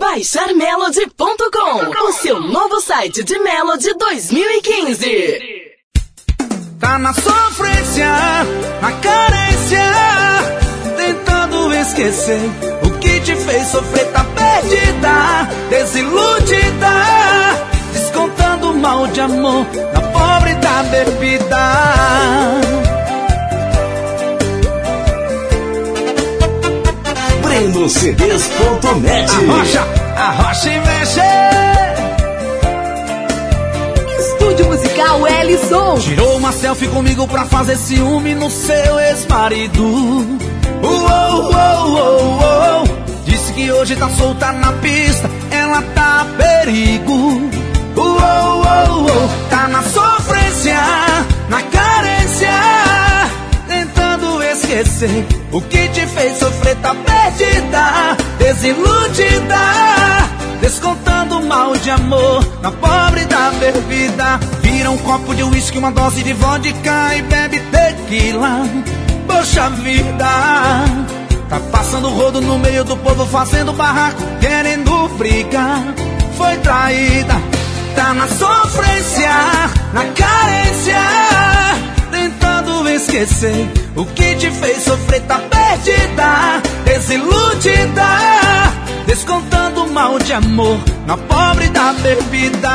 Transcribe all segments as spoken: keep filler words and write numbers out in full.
baixar melody ponto com, o seu novo site de Melody dois mil e quinze. Tá na sofrência, na carência, tentando esquecer o que te fez sofrer. Tá perdida, desiludida, descontando mal de amor na pobre da bebida. Breno C Ds ponto net. Arrocha, arrocha e mexe. Estúdio Musical Ellison. Tirou uma selfie comigo pra fazer ciúme no seu ex-marido. Uou, uou, uou, uou. Disse que hoje tá solta na pista, ela tá a perigo. Uou, uou, uou. Tá na sofrência, na carência, tentando esquecer o que te fez sofrer. Tá perdida, desiludida, descontando mal de amor na pobre da bebida. Vira um copo de uísque, uma dose de vodka e bebe tequila. Poxa vida, tá passando rodo no meio do povo, fazendo barraco, querendo brigar. Foi traída, tá na sofrência, na carência, tentando esquecer o que te fez sofrer. Tá perdida, desiludida, descontando mal de amor na pobre da bebida.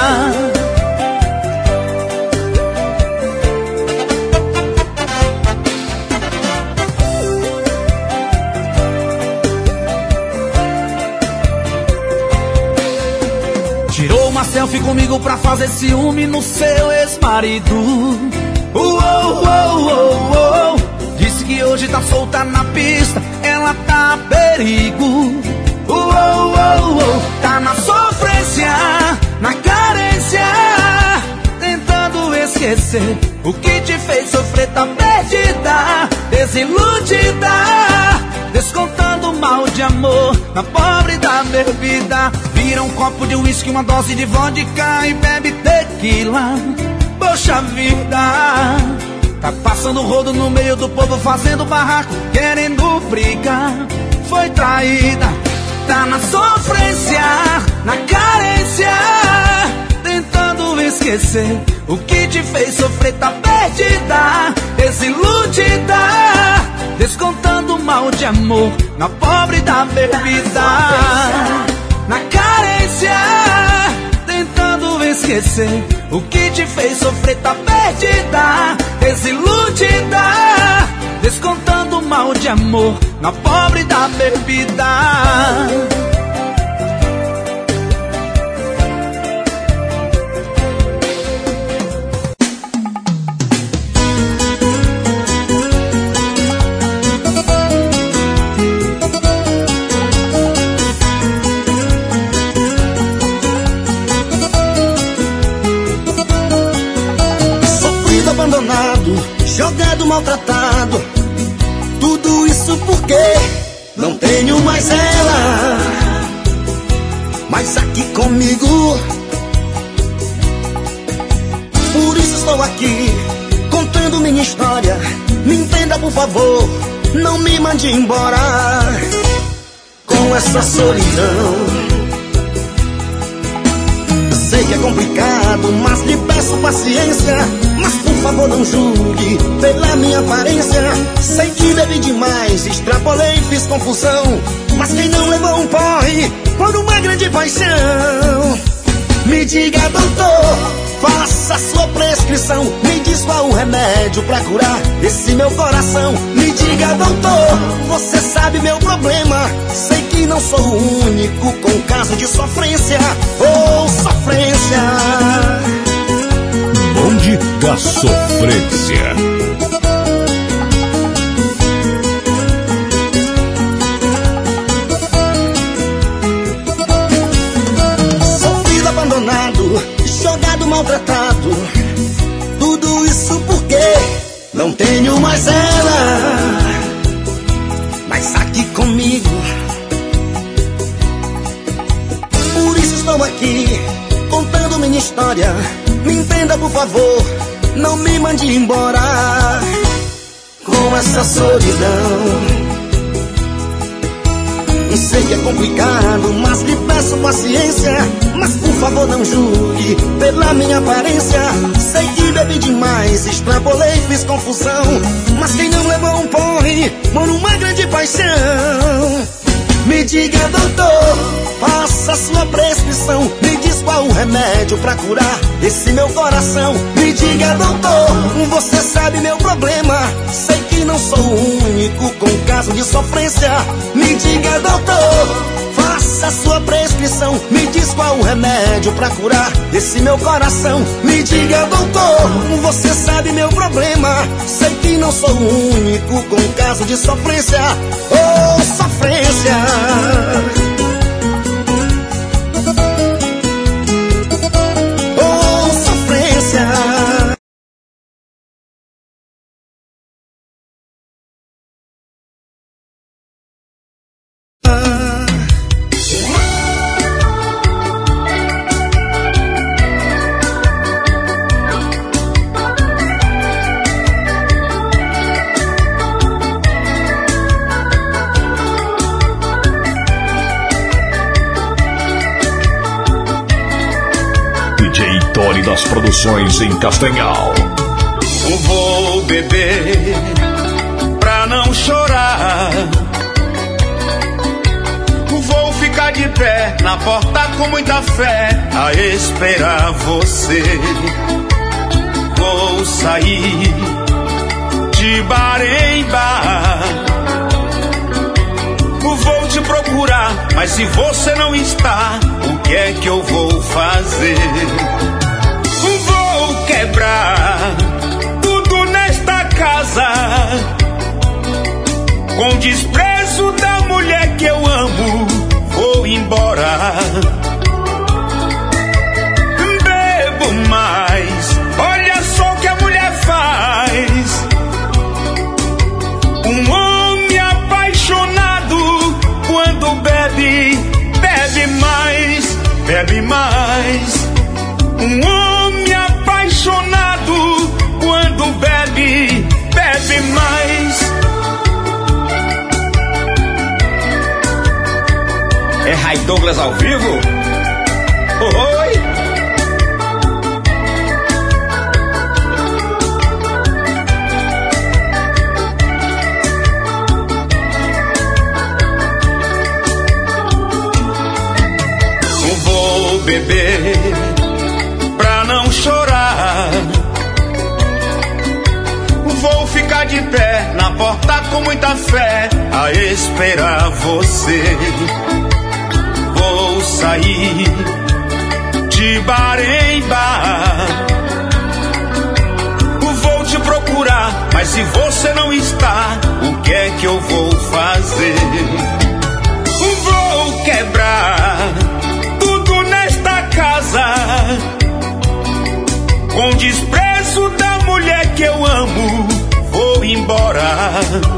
Tirou uma selfie comigo pra fazer ciúme no seu ex-marido. Uou, uou, uou, uou. Disse que hoje tá solta na pista, ela tá a perigo. Uou, uou, uou. Tá na sofrência, na carência, tentando esquecer o que te fez sofrer. Tá perdida, desiludida, descontando mal de amor na pobre da bebida. Vira um copo de uísque, uma dose de vodka e bebe tequila. Poxa vida, tá passando rodo no meio do povo, fazendo barraco, querendo brigar. Foi traída, tá na sofrência, na carência, tentando esquecer o que te fez sofrer. Tá perdida, desiludida, descontando mal de amor na pobre da bebida. Na carência, tentando esquecer o que te fez sofrer. Tá perdida, desiludida, descontando mal de amor na pobre da bebida. Jogado, maltratado, tudo isso porque não tenho mais ela. Mas aqui comigo, por isso estou aqui, contando minha história. Me entenda por favor, não me mande embora com essa solidão. Sei que é complicado, mas lhe peço paciência. Mas por favor não julgue pela minha aparência. Sei que bebi demais, extrapolei, fiz confusão. Mas quem não levou um porre por uma grande paixão? Me diga, doutor, faça sua prescrição. Me diz qual o remédio pra curar esse meu coração. Me diga, doutor, você sabe meu problema. Sei que não sou o único com caso de sofrência ou sofrência. Bonde da Sofrência. Sofrido, abandonado, jogado, maltratado, tudo isso porque não tenho mais ela. Mas aqui comigo, por isso estou aqui, contando minha história. Me entenda por favor, não me mande embora com essa solidão. Sei que é complicado, mas lhe não julgue pela minha aparência. Sei que bebi demais, extrapolei, fiz confusão, mas quem não levou um porre, mora uma grande paixão. Me diga, doutor, faça sua prescrição. Me diz qual o remédio pra curar esse meu coração. Me diga, doutor, você sabe meu problema. Sei que não sou o único com caso de sofrência. Me diga, doutor, faça sua prescrição. Me diz qual o remédio pra curar esse meu coração. Me diga, doutor, você sabe meu problema. Sei que não sou o único com caso de sofrência. Oh, sofrência. Oh, sofrência. Das produções em Castanhal. Vou beber pra não chorar. Vou ficar de pé na porta com muita fé a esperar você. Vou sair de bar em bar. Vou te procurar, mas se você não está, o que é que eu vou fazer? Vou quebrar tudo nesta casa, com desprezo da mulher que eu amo, vou embora. Bebo mais, olha só o que a mulher faz. Um homem apaixonado, quando bebe, bebe mais, bebe mais. Um homem apaixonado, quando bebe, bebe mais. É Ray Douglas ao vivo? Oi! Vou beber pra não chorar. Vou ficar de pé na porta com muita fé a esperar você. Vou sair de bar em bar. Vou te procurar, mas se você não está, o que é que eu vou fazer? Vou quebrar tudo nesta casa, com desprezo da mulher que eu amo, vou embora.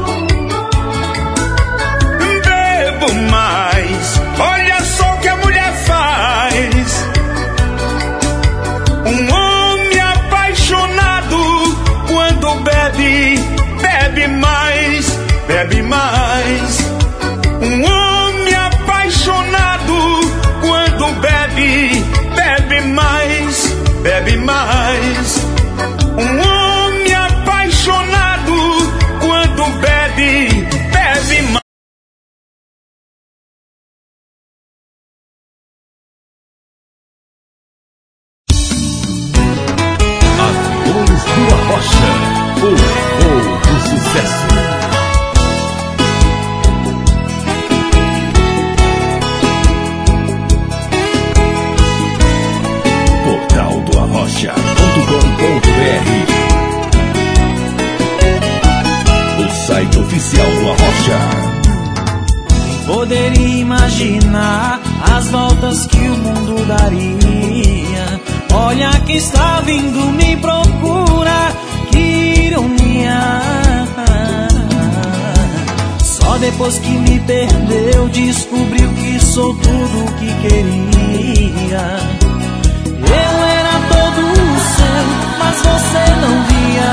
Bebo mais, olha só o que a mulher faz. Um homem apaixonado, quando bebe, bebe mais, bebe mais. Um homem apaixonado, quando bebe, bebe mais, bebe mais. Um homem apaixonado, quando bebe, bebe mais. As Flores do Arrocha, o voo do sucesso. portal do arrocha ponto com ponto br, o site oficial do Arrocha. Poderia imaginar as voltas que o mundo daria. Olha quem está vindo me procura, que ironia. Só depois que me perdeu descobriu que sou tudo o que queria. Eu era todo seu, mas você não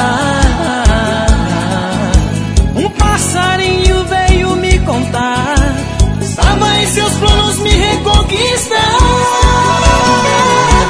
via. Um passarinho veio me contar, estava em seus planos me reconquistar.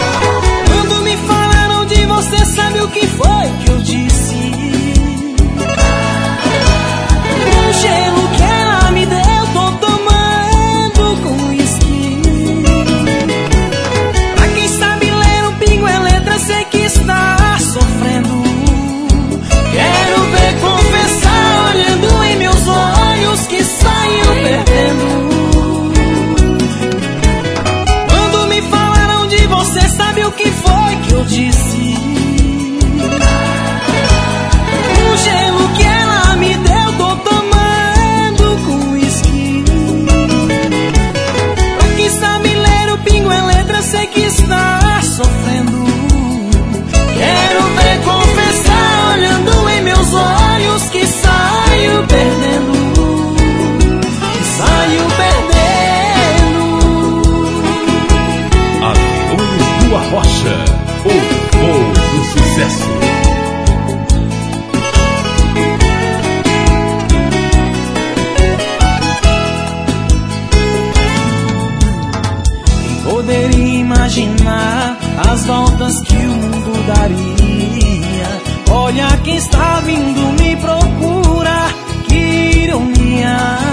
imaginar as voltas que o mundo daria. Olha quem está vindo me procurar, que ironia.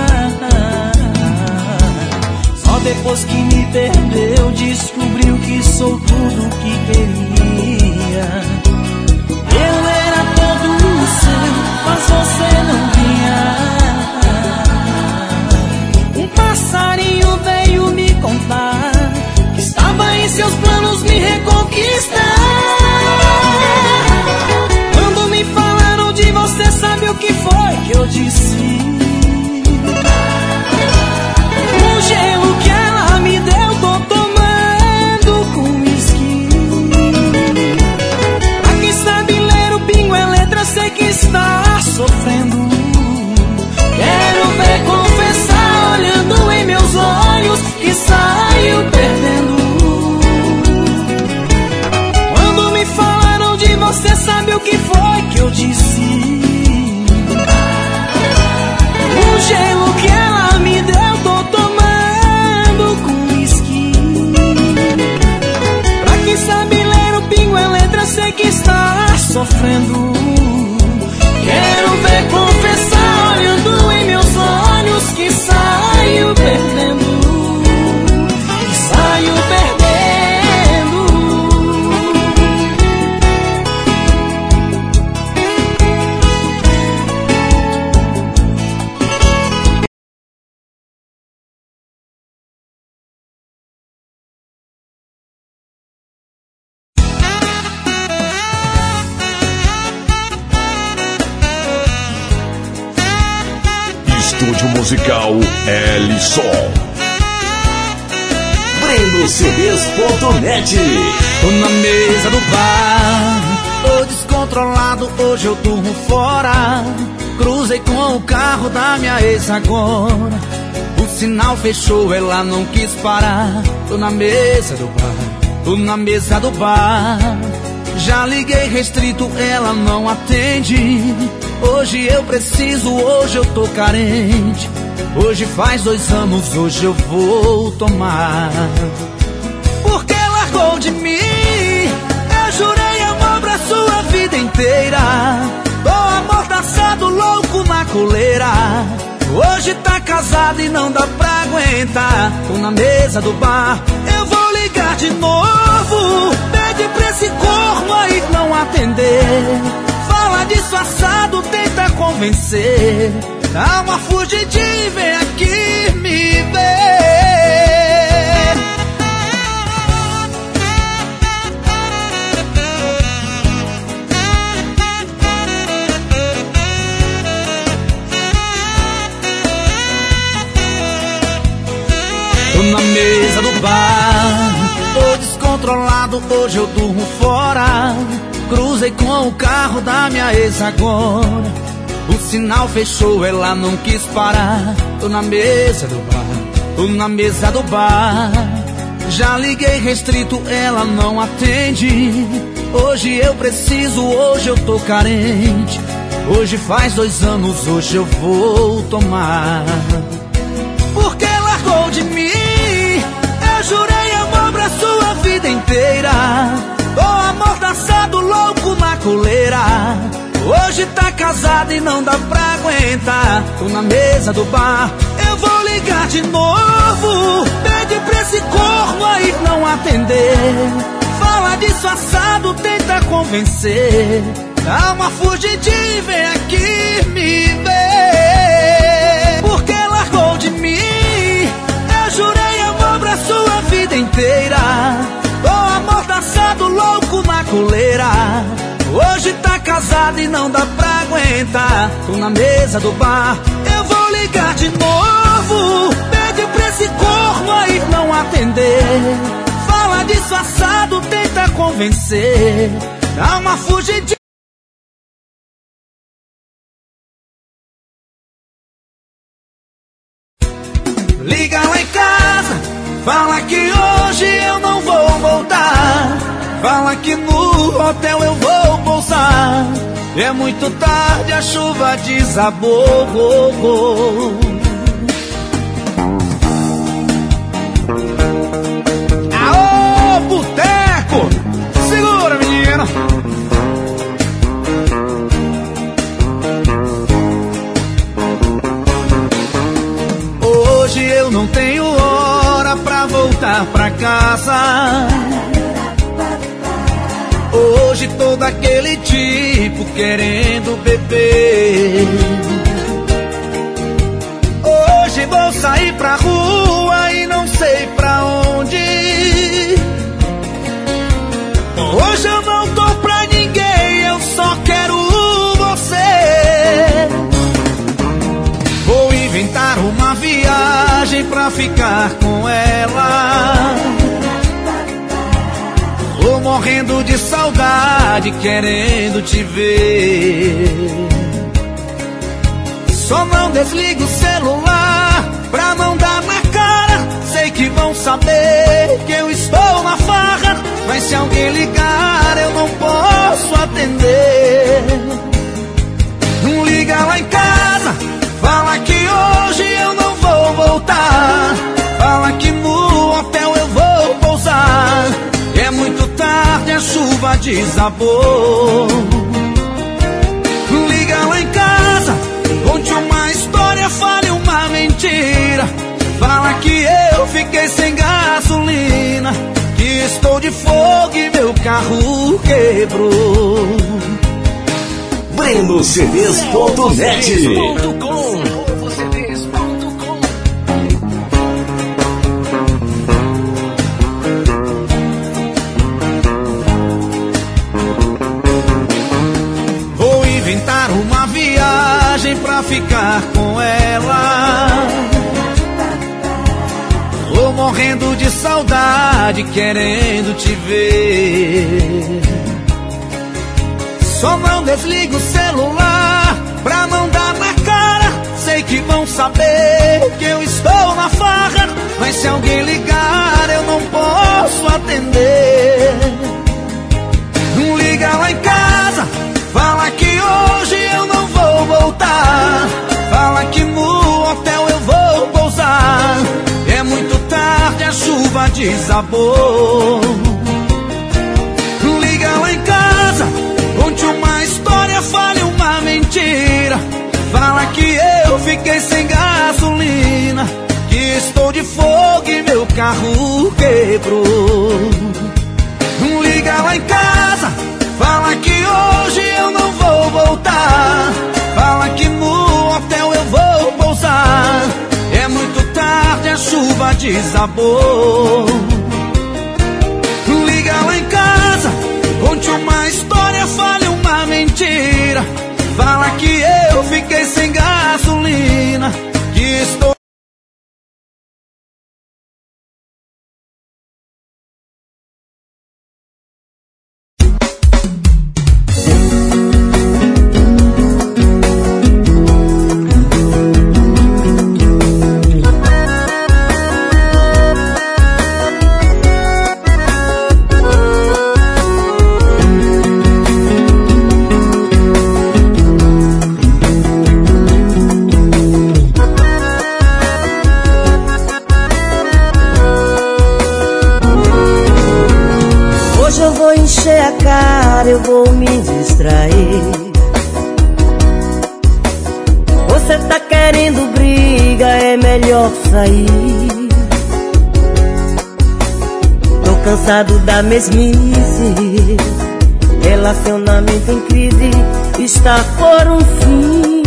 Só depois que me perdeu descobriu que sou tudo que queria. Eu era todo seu, mas você não vinha. Um passarinho veio me contar que estava em seus planos me reconquistar. Quando me falaram de você, sabe o que foi que eu disse? O gelo que ela me deu, tô tomando com whisky. Pra quem sabe ler o pingo é letra, sei que está sofrendo. Quero ver confessar, olhando em meus olhos, que saiu perdendo. Quando me falaram de você, sabe o que foi que eu disse? O gelo que ela me deu, tô tomando com whisky. Pra quem sabe ler o pingo é letra, sei que está sofrendo. Quero ver confessar, olhando em meus olhos, que saiu perdendo. Que saiu perdendo. Estúdio musical L-Som. Breno C Ds ponto net. Tô na mesa do bar, tô descontrolado, hoje eu durmo fora. Cruzei com o carro da minha ex agora. O sinal fechou, ela não quis parar. Tô na mesa do bar, tô na mesa do bar. Já liguei restrito, ela não atende. Hoje eu preciso, hoje eu tô carente. Hoje faz dois anos, hoje eu vou tomar. Porque largou de mim, eu jurei amor pra sua vida inteira. Tô amordaçado, louco na coleira. Hoje tá casado e não dá pra aguentar. Tô na mesa do bar, eu vou ligar de novo. Pede pra esse corno aí não atender. Fala disfarçado, tenta convencer. Dá uma fugidinha e vem aqui me ver. Tô na mesa do bar, tô descontrolado, hoje eu durmo fora. Cruzei com o carro da minha ex agora. O sinal fechou, ela não quis parar. Tô na mesa do bar, tô na mesa do bar. Já liguei restrito, ela não atende. Hoje eu preciso, hoje eu tô carente. Hoje faz dois anos, hoje eu vou tomar. Porque largou de mim, eu jurei amor pra sua vida inteira. Tô amordaçado, louco na coleira. Hoje tá casado e não dá pra aguentar. Tô na mesa do bar, eu vou ligar de novo. Pede pra esse corno aí não atender. Fala disfarçado, tenta convencer. Dá uma fugidinha e vem aqui me ver. Porque largou de mim, eu jurei amor pra sua vida inteira. Tô amordaçado, louco na coleira. Hoje tá casado e não dá pra aguentar. Tô na mesa do bar, eu vou ligar de novo. Pede pra esse corno aí não atender. Fala disfarçado, tenta convencer. Dá uma fugidinha. Liga lá em casa, fala que hoje eu não vou voltar. Fala que no hotel eu vou pousar. É muito tarde, a chuva desabou. Aô, voltar pra casa. Hoje todo aquele tipo querendo beber. Hoje vou sair pra rua e não sei pra onde. Hoje eu não tô pra ninguém, eu só quero você. Vou inventar uma viagem pra ficar com ela. Tô morrendo de saudade, querendo te ver. Só não desliga o celular pra não dar na cara. Sei que vão saber que eu estou na farra, mas se alguém ligar eu não posso atender. Não liga lá em casa, fala que hoje eu não vou voltar. Fala que no hotel eu vou pousar. É muito tarde, a chuva desabou. Liga lá em casa, conte uma história, fale uma mentira. Fala que eu fiquei sem gasolina, que estou de fogo e meu carro quebrou. Breno C Ds ponto net. Vou inventar uma viagem pra ficar com ela. Tô morrendo de saudade, querendo te ver. Só não desliga o celular pra não dar na cara. Sei que vão saber que eu estou na farra, mas se alguém ligar eu não posso atender. Não liga lá em casa, fala que hoje eu não vou voltar. Fala que no hotel eu vou pousar. É muito tarde, a chuva desabou. Liga lá em casa, conte uma história, fale uma mentira. Fala que eu fiquei sem gasolina, que estou de fogo e meu carro quebrou. Liga lá em casa, fala que hoje eu não vou voltar. Fala que no hotel eu vou pousar. É muito tarde, a chuva desabou. Liga lá em casa, conte uma história, fale uma mentira. Fala que eu fiquei sem gasolina, que estou... Eu vou me distrair. Você tá querendo briga, é melhor sair. Tô cansado da mesmice. Relacionamento em crise está por um fim.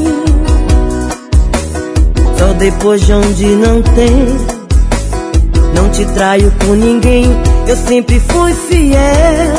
Só depois de onde não tem. Não te traio com ninguém, eu sempre fui fiel.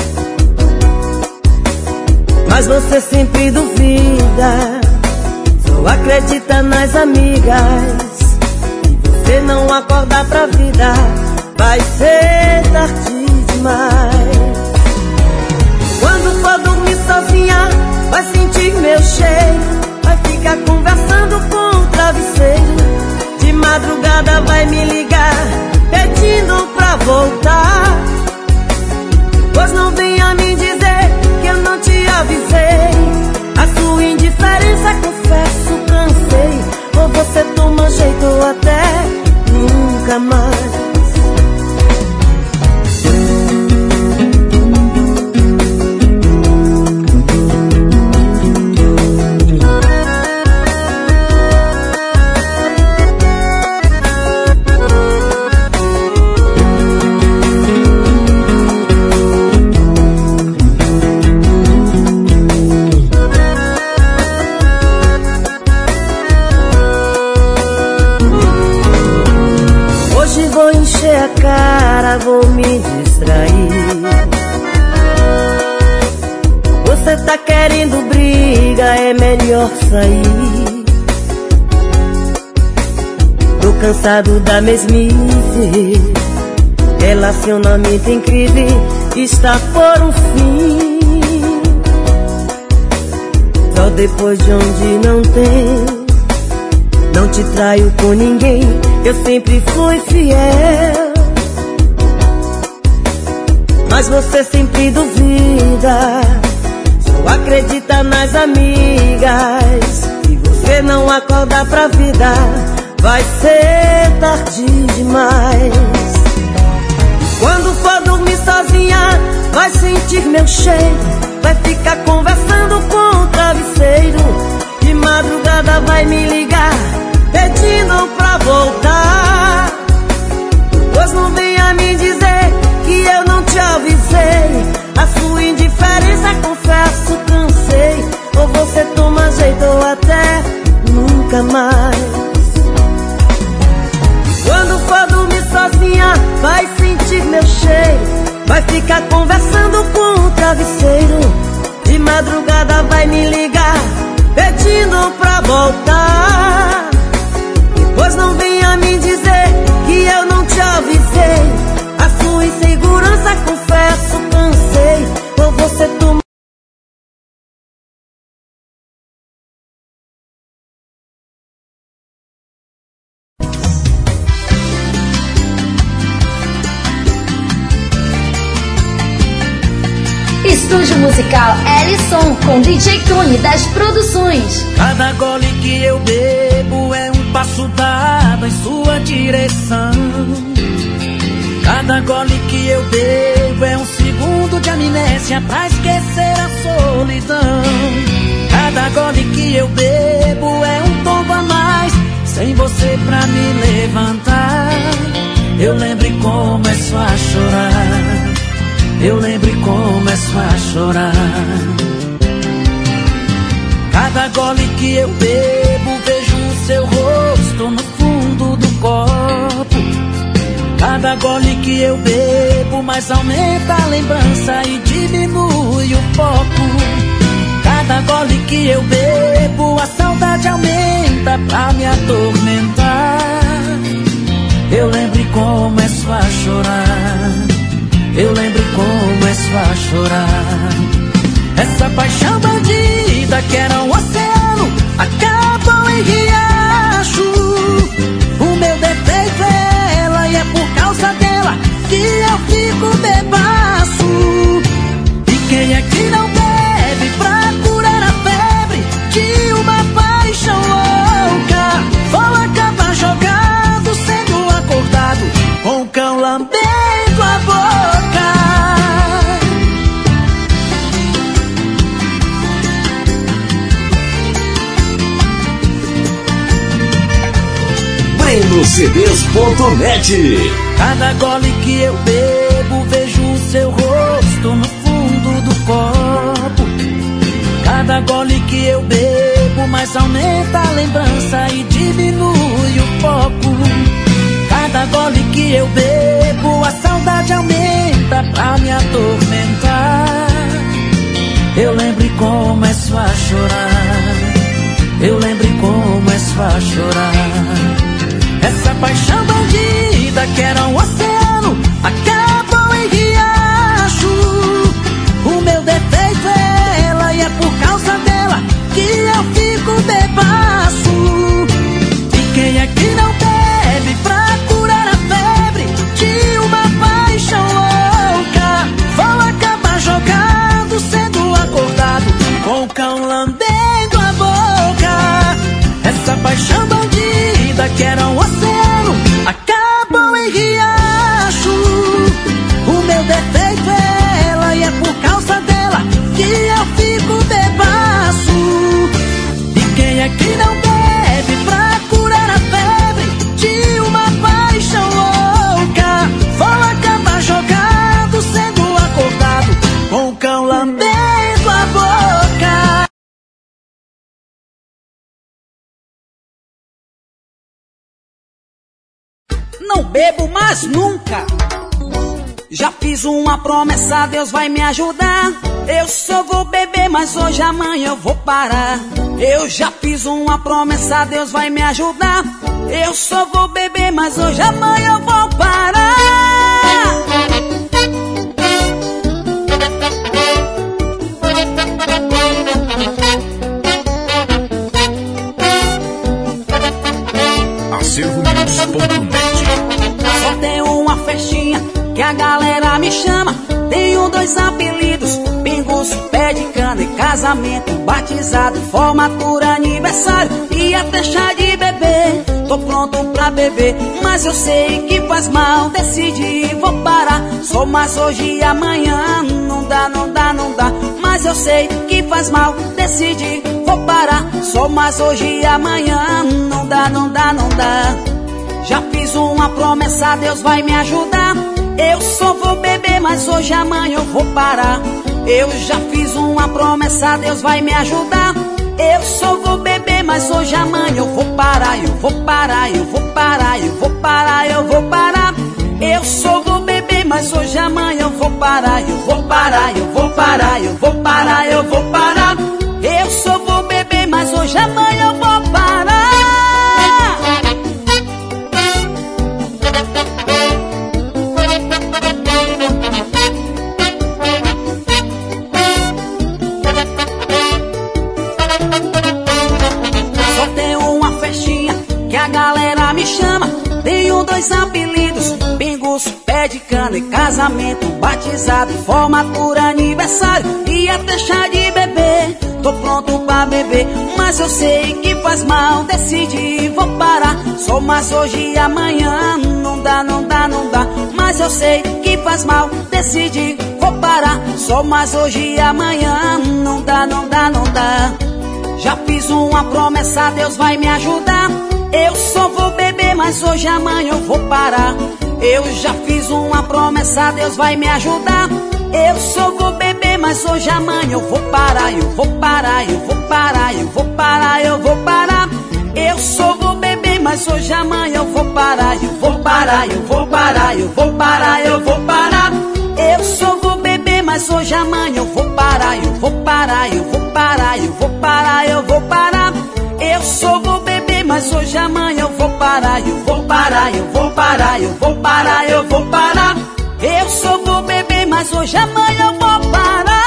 Mas você sempre duvida, só acredita nas amigas. Se você não acordar pra vida, vai ser tarde demais. Quando for dormir sozinha, vai sentir meu cheiro. Vai ficar conversando com o travesseiro. De madrugada vai me ligar, pedindo pra voltar. Pois não venha me dizer que eu não te avisei. A sua indiferença, confesso, cansei. Ou você toma jeito ou até nunca mais. a cara, vou me distrair. Você tá querendo briga, é melhor sair. Tô cansado da mesmice, relacionamento em crise está por um fim. Só depois de onde não tem. Não te traio com ninguém, eu sempre fui fiel. Mas você sempre duvida, só acredita nas amigas. Se você não acordar pra vida, vai ser tarde demais. Quando for dormir sozinha, vai sentir meu cheiro, vai ficar conversando com o travesseiro. De madrugada vai me ligar, pedindo pra voltar. Pois não venha me dizer que eu não te avisei. A sua indiferença, confesso, cansei. Ou você toma jeito ou até nunca mais. Quando for dormir sozinha, vai sentir meu cheiro, vai ficar conversando com o travesseiro. De madrugada vai me ligar, pedindo pra voltar. Pois não venha me dizer que eu não te avisei. A sua insegurança, confesso, cansei. Ou você toma. Estúdio musical Ellison com D J Tony das Produções. Cada gole que eu bebo é um passo dado em sua direção. Cada gole que eu bebo é um segundo de amnésia pra esquecer a solidão. Cada gole que eu bebo é um tombo a mais, sem você pra me levantar. Eu lembro e começo a chorar. Eu lembro e começo a chorar. Cada gole que eu bebo, vejo o seu rosto no fundo do copo. Cada gole que eu bebo, mais aumenta a lembrança e diminui o foco. Cada gole que eu bebo, a saudade aumenta pra me atormentar. Eu lembro e começo a chorar. Eu lembro e começo a chorar. Essa paixão bandida que era um oceano acabou em riacho. O meu defeito é ela e é por causa dela que eu fico bebaço. E quem é que não bebe pra curar a febre de uma paixão louca? Vou acabar jogado, sendo acordado com o cão lambendo a boca. Breno C Ds ponto net. Cada gole que eu bebo, vejo o seu rosto no fundo do copo. Cada gole que eu bebo, mais aumenta a lembrança e diminui o foco. Cada gole que eu bebo, a saudade aumenta pra me atormentar. Eu lembro e começo a chorar. Eu lembro e começo a chorar. Essa paixão bandida que era um oceano acabou em riacho. O meu defeito é ela e é por causa dela que eu fico bebaço. E quem é que não bebe pra curar a febre de uma paixão louca? Vou acabar jogado, sendo acordado com o cão lambendo a boca. Essa paixão bandida que era um oceano acabou em riacho. bebo mais nunca. Já fiz uma promessa, Deus vai me ajudar. Eu só vou beber, mas hoje amanhã eu vou parar. Eu já fiz uma promessa, Deus vai me ajudar. Eu só vou beber, mas hoje amanhã eu vou parar. Acervo News ponto net. Só tenho uma festinha que a galera me chama. Tenho dois apelidos, pingos, pé de cana e casamento, batizado, formatura, aniversário e até chá de bebê. Tô pronto pra beber, mas eu sei que faz mal. Decidi, vou parar, só mais hoje e amanhã. Não dá, não dá, não dá, mas eu sei que faz mal. Decidi, vou parar, só mais hoje e amanhã. Não dá, não dá, não dá. Já fiz uma promessa, Deus vai me ajudar. Eu só vou beber, mas hoje amanhã eu vou parar. Eu já fiz uma promessa, Deus vai me ajudar. Eu só vou beber, mas hoje amanhã eu vou parar. Eu vou parar, eu vou parar, eu vou parar, eu vou parar. Eu só vou beber, mas hoje amanhã eu vou parar. Eu vou parar, eu vou parar, eu vou parar, eu vou parar. Eu só vou beber, mas hoje amanhã eu vou parar. Que a galera me chama. Tenho dois apelidos, pingos, pé de cana e casamento, batizado, formatura, aniversário e até chá de bebê. Tô pronto pra beber, mas eu sei que faz mal. Decidi, vou parar, só mais hoje e amanhã. Não dá, não dá, não dá, mas eu sei que faz mal. Decidi, vou parar, só mais hoje e amanhã. Não dá, não dá, não dá. Já fiz uma promessa, Deus vai me ajudar. Eu só vou beber, mas hoje amanhã eu vou parar. Eu já fiz uma promessa, Deus vai me ajudar. Eu só vou beber, mas hoje amanhã eu vou parar. Eu vou parar, eu vou parar, eu vou parar, eu vou parar. Eu só vou beber, mas hoje amanhã eu vou parar. Eu vou parar, eu vou parar, eu vou parar, eu vou parar. Eu só vou beber, mas hoje amanhã eu vou parar. Eu vou parar, eu vou parar, eu vou parar, eu vou parar. Eu só vou beber, mas hoje amanhã eu vou parar. Eu vou parar, eu vou parar, eu vou parar, eu vou parar. Eu só vou beber, mas hoje amanhã eu vou parar.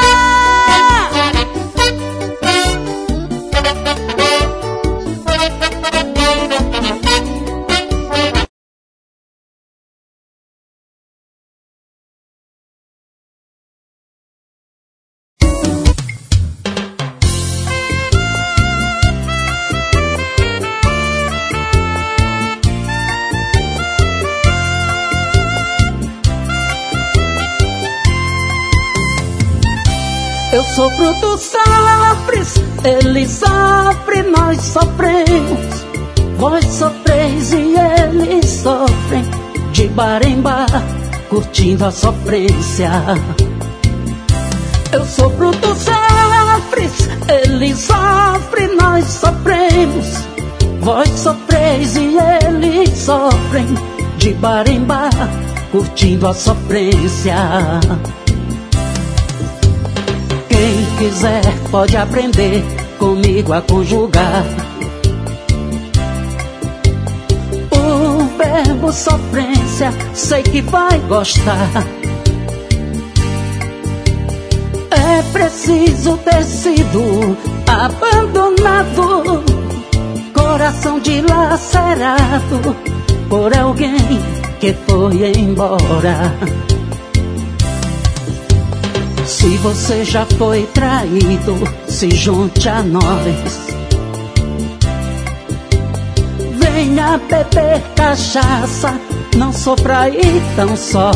Eu sofro, tu sofres, ele sofre, nós sofremos. Vós sofreis e eles sofrem, de bar em bar, curtindo a sofrência. Eu sofro, tu sofres, ele sofre, nós sofremos. Vós sofreis e eles sofrem, de bar em bar, curtindo a sofrência. Quem quiser pode aprender comigo a conjugar o verbo sofrência, sei que vai gostar. É preciso ter sido abandonado, coração dilacerado por alguém que foi embora. Se você já foi traído, se junte a nós. Venha beber cachaça, não sofra aí tão só.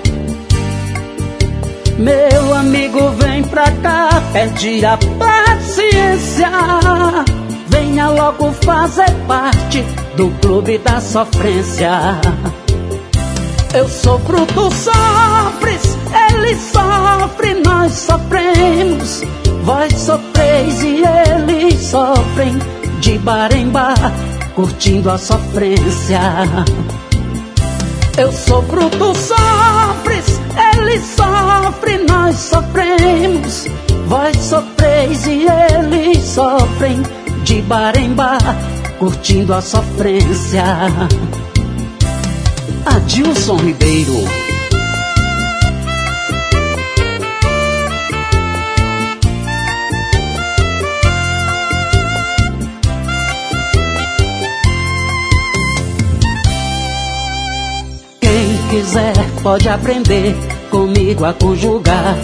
Meu amigo, vem pra cá, perde a paciência. Venha logo fazer parte do clube da sofrência. Eu sofro, tu sofres, ele sofre, nós sofremos. Vós sofreis e eles sofrem, de bar em bar, curtindo a sofrência. Eu sofro, tu sofres, ele sofre, nós sofremos. Vós sofreis e eles sofrem, de bar em bar, curtindo a sofrência. Adilson Ribeiro. Quem quiser pode aprender comigo a conjugar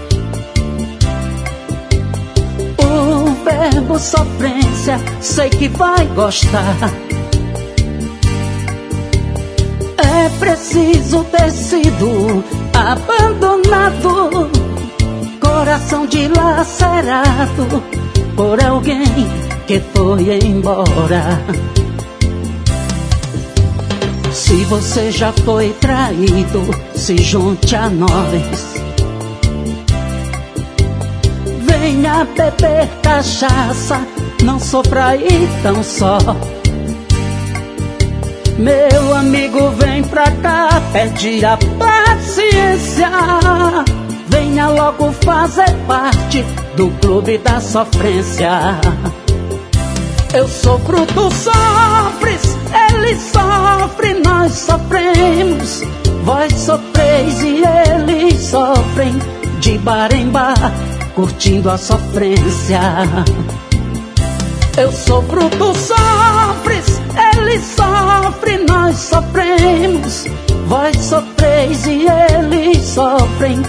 o verbo sofrência, sei que vai gostar. É preciso ter sido abandonado, coração dilacerado por alguém que foi embora. Se você já foi traído, se junte a nós. Venha beber cachaça, não sofra aí tão só. Meu amigo, vem pra cá, perde a paciência. Venha logo fazer parte do clube da sofrência. Eu sofro, tu sofres, ele sofre, nós sofremos. Vós sofreis e eles sofrem, de bar em bar, curtindo a sofrência. Eu sofro, tu sofres, ele sofre, nós sofremos. Vós sofreis e eles sofrem.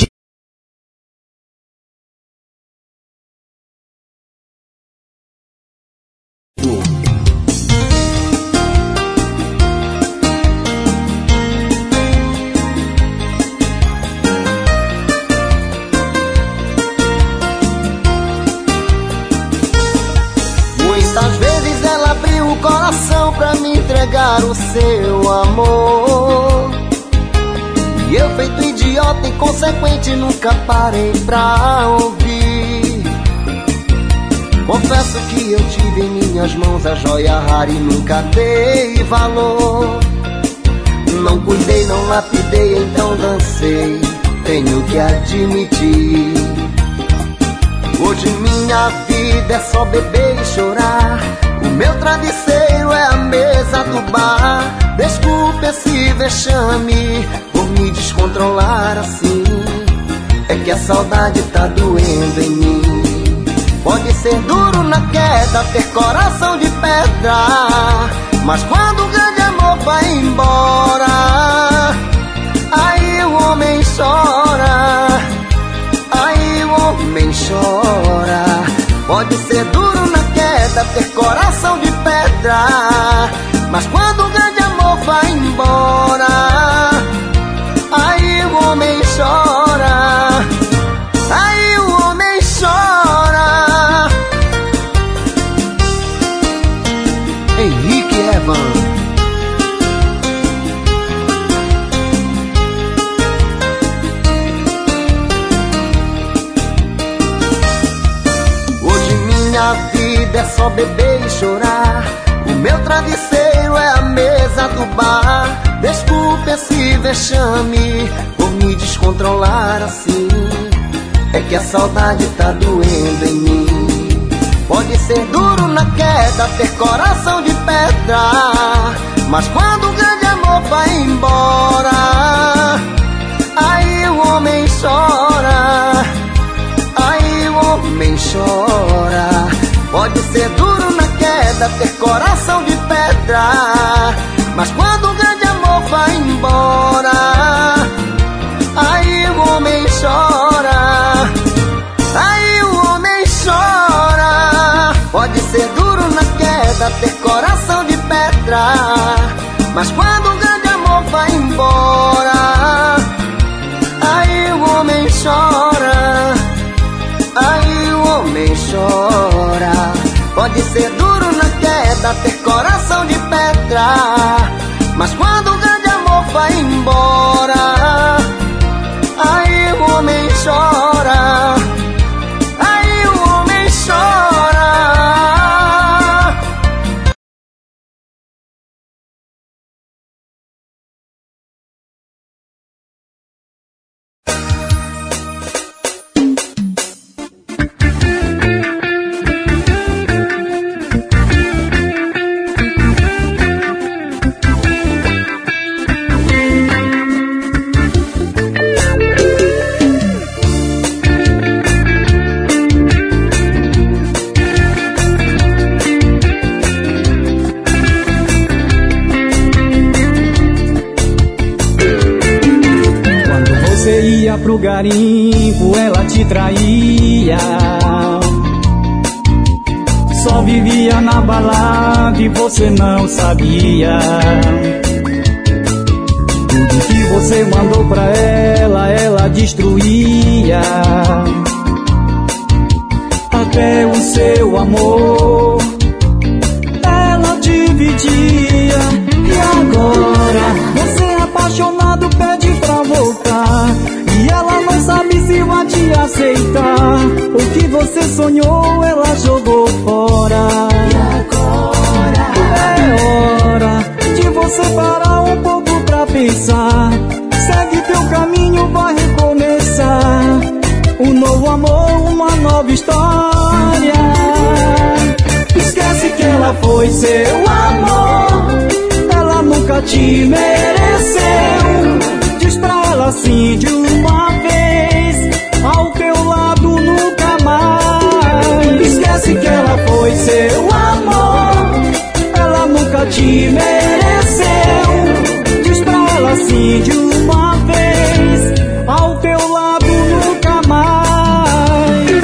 Pra me entregar o seu amor, e eu, feito idiota inconsequente, nunca parei pra ouvir. Confesso que eu tive em minhas mãos a joia rara e nunca dei valor. Não cuidei, não lapidei, então dancei, tenho que admitir. Hoje minha vida é só beber e chorar. O meu travesseiro é a mesa do bar. Desculpe esse vexame por me descontrolar assim. É que a saudade tá doendo em mim. Pode ser duro na queda, ter coração de pedra, mas quando o grande amor vai embora, aí o homem chora, aí o homem chora. Pode ser duro na queda, ter coração de pedra, mas quando o grande amor vai embora, aí o homem chora, aí o homem chora. Henrique Evan. Minha vida é só beber e chorar. O meu travesseiro é a mesa do bar. Desculpe esse vexame por me descontrolar assim. É que a saudade tá doendo em mim. Pode ser duro na queda, ter coração de pedra, mas quando o grande amor vai embora, aí o homem chora, aí o homem chora. Pode ser duro na queda, ter coração de pedra, mas quando o grande amor vai embora, aí o homem chora, aí o homem chora. Pode ser duro na queda, ter coração de pedra, mas quando o grande amor vai embora, aí o homem chora, aí o homem chora. Pode ser duro na queda, ter coração de pedra, mas quando o grande amor vai embora, aí o homem chora, aí o homem chora. ia pro garimpo, ela te traía. Só vivia na balada e você não sabia. Tudo que você mandou pra ela, ela destruía. Até o seu amor ela dividia. E agora você é apaixonado, pede pra voltar, e ela não sabe se vai te aceitar. O que você sonhou, ela jogou fora. E agora é hora de você parar um pouco pra pensar. Segue teu caminho, vai recomeçar. Um novo amor, uma nova história. Esquece que ela foi seu amor, ela nunca te mereceu. Diz pra ela assim de uma vez, ao teu lado nunca mais. Esquece que ela foi seu amor, ela nunca te mereceu. Diz pra ela assim de uma vez, ao teu lado nunca mais.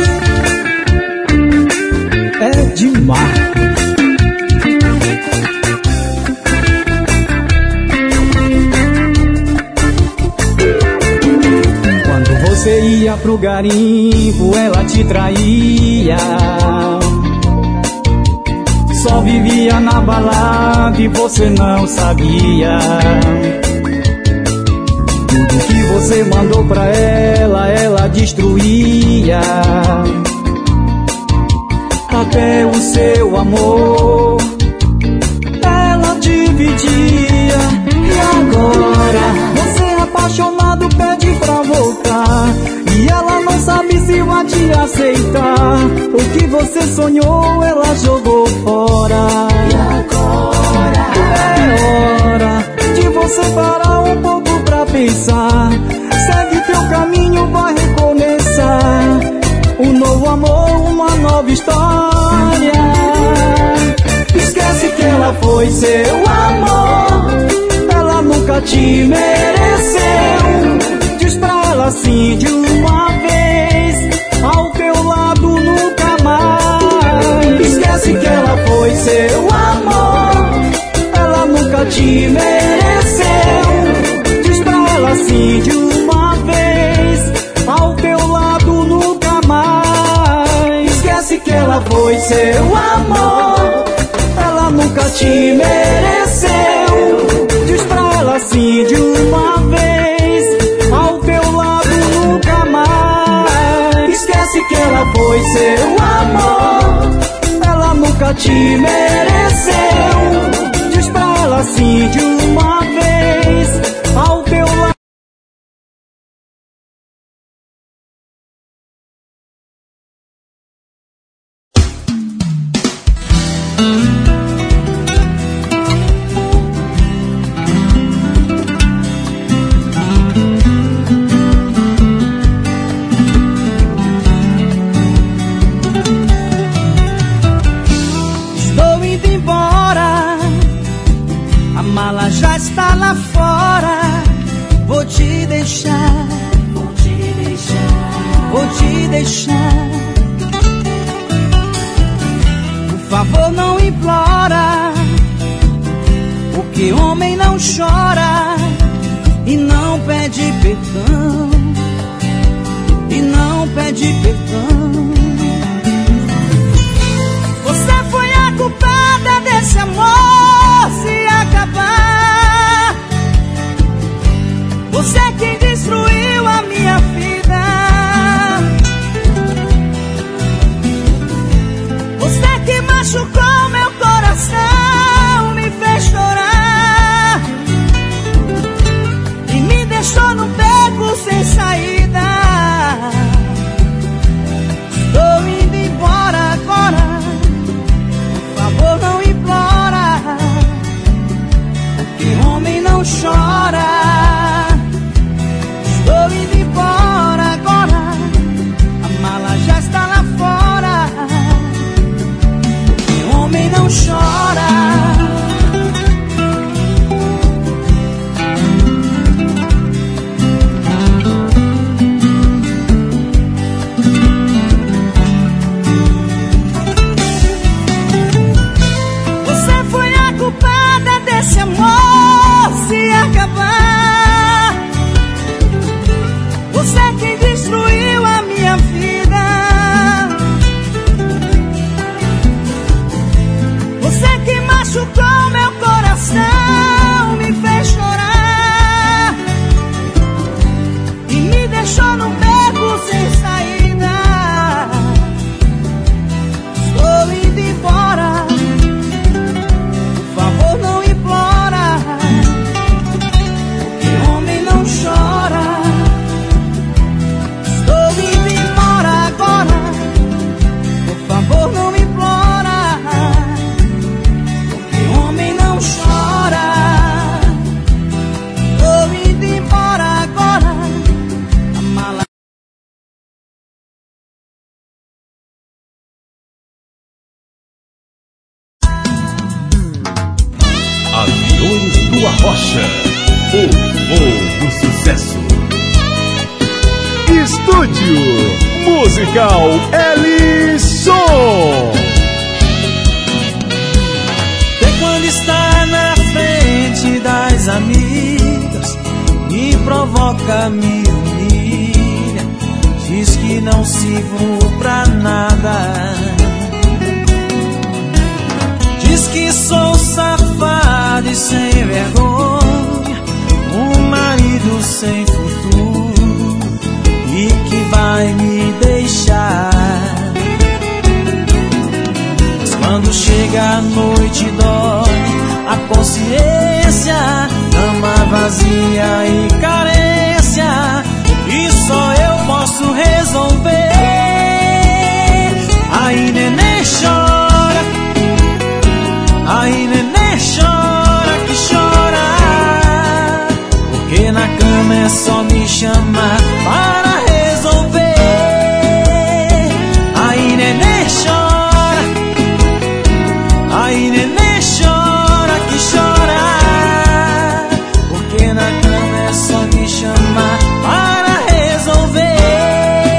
É demais. Quando você ia pro garimpo, ela te traía. Só vivia na balada e você não sabia. Tudo que você mandou pra ela, ela destruía. Até o seu amor ela dividia. E agora você é apaixonado, pede pra voltar, e ela não sabe se vai te aceitar. O que você sonhou, ela jogou fora. E agora é hora de você parar um pouco pra pensar. Segue teu caminho, vai recomeçar. Um novo amor, uma nova história. Esquece que ela foi seu amor, ela nunca te mereceu. Diz pra ela assim de uma vez, ao teu lado nunca mais. Esquece que ela foi seu amor, ela nunca te mereceu. Diz pra ela assim de uma vez, ao teu lado nunca mais. Esquece que ela foi seu amor, ela nunca te mereceu. Diz pra ela assim de uma vez, ao teu lado nunca mais. Esquece que ela foi seu amor, ela nunca te mereceu. Diz pra ela assim de uma vez, ao teu lado. Por favor, não implora, porque homem não chora e não pede perdão, e não pede perdão. Você foi a culpada desse amor se acabar. Você é quem destruiu a minha vida. Você que machucou meu coração, me fez chorar e me deixou no beco sem saída. Estou indo embora agora, por favor não implora, porque homem não chora sucesso. Estúdio Musical Elisson. Até quando está na frente das amigas, me provoca, me humilha, diz que não sirvo pra nada, diz que sou safado e sem vergonha, um marido sem futuro e que vai me deixar. Mas quando chega a noite dói a consciência, ama vazia e carência, e só eu posso resolver. Aí neném chora, aí neném chora que chora, porque na cama é só me chamar para resolver. Aí neném chora, aí neném chora que chora, porque na cama é só me chamar para resolver.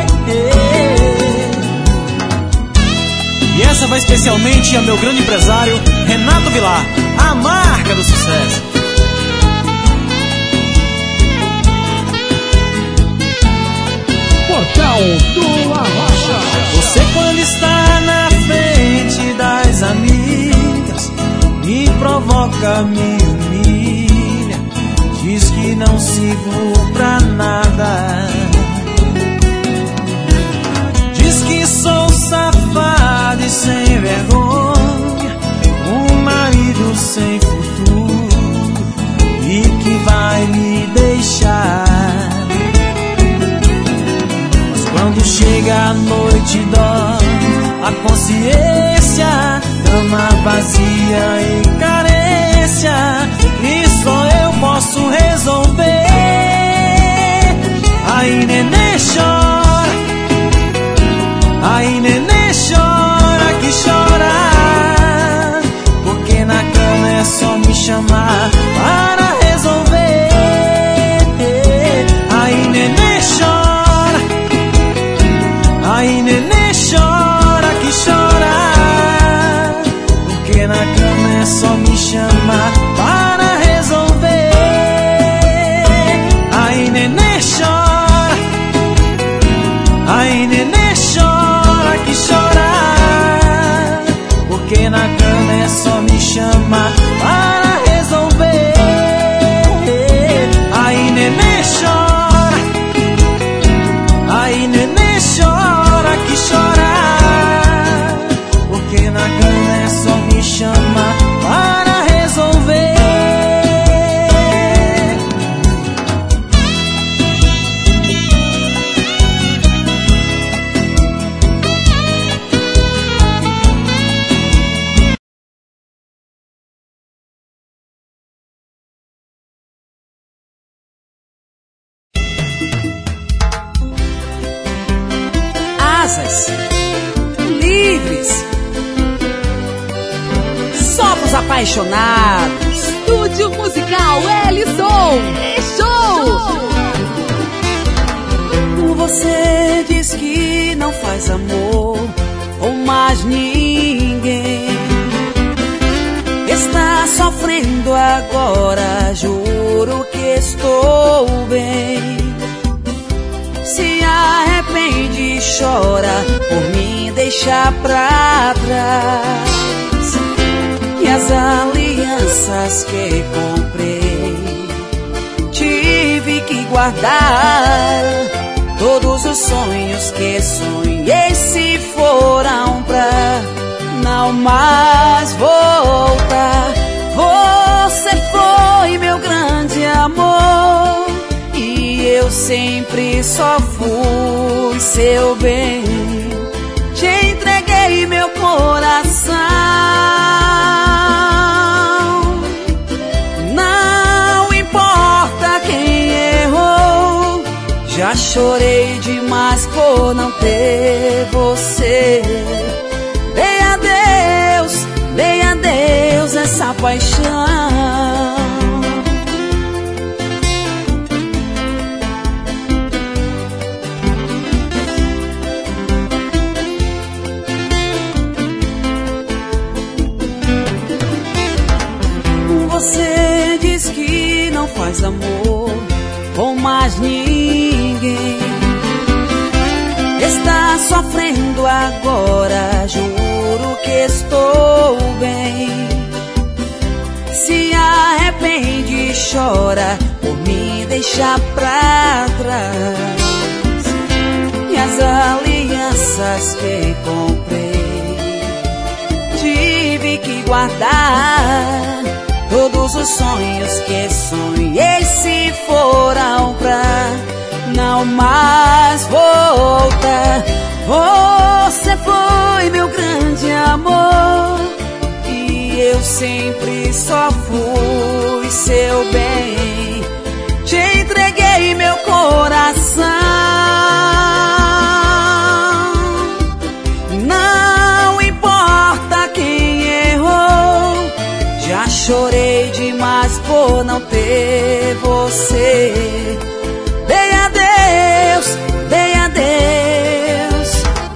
E essa vai especialmente ao meu grande empresário Renato Vilar, a marca do sucesso. Portal do Arrocha. Você quando está na frente das amigas, me provoca, me humilha, diz que não sirvo pra nada, diz que sou safado e sem vergonha, um marido sem futuro e que vai me deixar. Mas quando chega a noite dói a consciência, cama vazia e carência, e só eu posso resolver. Aí neném chora, aí neném chora que chora, porque na cama é só me chamar para resolver. Aí neném chora, aí neném chora que chora, porque na cama é só me chamar para resolver. Aí neném chora, aí neném chora que chora, porque na cama é só me chamar para resolver. Aí neném chora, aí neném chora que chora, porque na cama é só me chamar para resolver. Asas livres, só pros apaixonados. Estúdio Musical Elisson. Show! Você diz que não faz amor com mais ninguém, está sofrendo agora, juro que estou bem. Se arrepende e chora por mim deixar pra trás, e as alianças que comprei tive que guardar. Todos os sonhos que sonhei se foram pra não mais voltar. Você foi meu grande amor e eu sempre só fui seu bem. Te entreguei meu coração, não importa quem errou. Já chorei demais por não ter você. Dei a Deus, dei a Deus essa paixão. faz amor com mais ninguém. Está sofrendo agora, juro que estou bem. Se arrepende e chora por me deixar pra trás. E as alianças que comprei tive que guardar. Todos os sonhos que sonhei se foram pra não mais voltar. Você foi meu grande amor e eu sempre só fui seu bem. Te entreguei meu coração. Não importa quem errou, já chorei demais por não ter você. Dei adeus, dei adeus.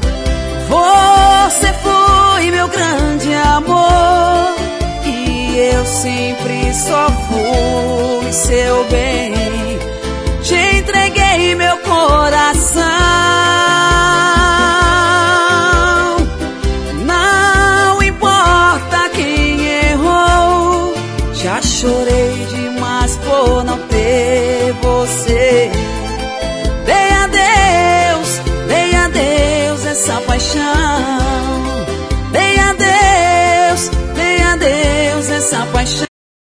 Você foi meu grande amor e eu sempre só fui seu bem. Te entreguei meu coração. Não importa quem errou, já chorei demais por não ter você. Dei adeus, dei adeus essa paixão. Dei adeus, dei adeus essa paixão.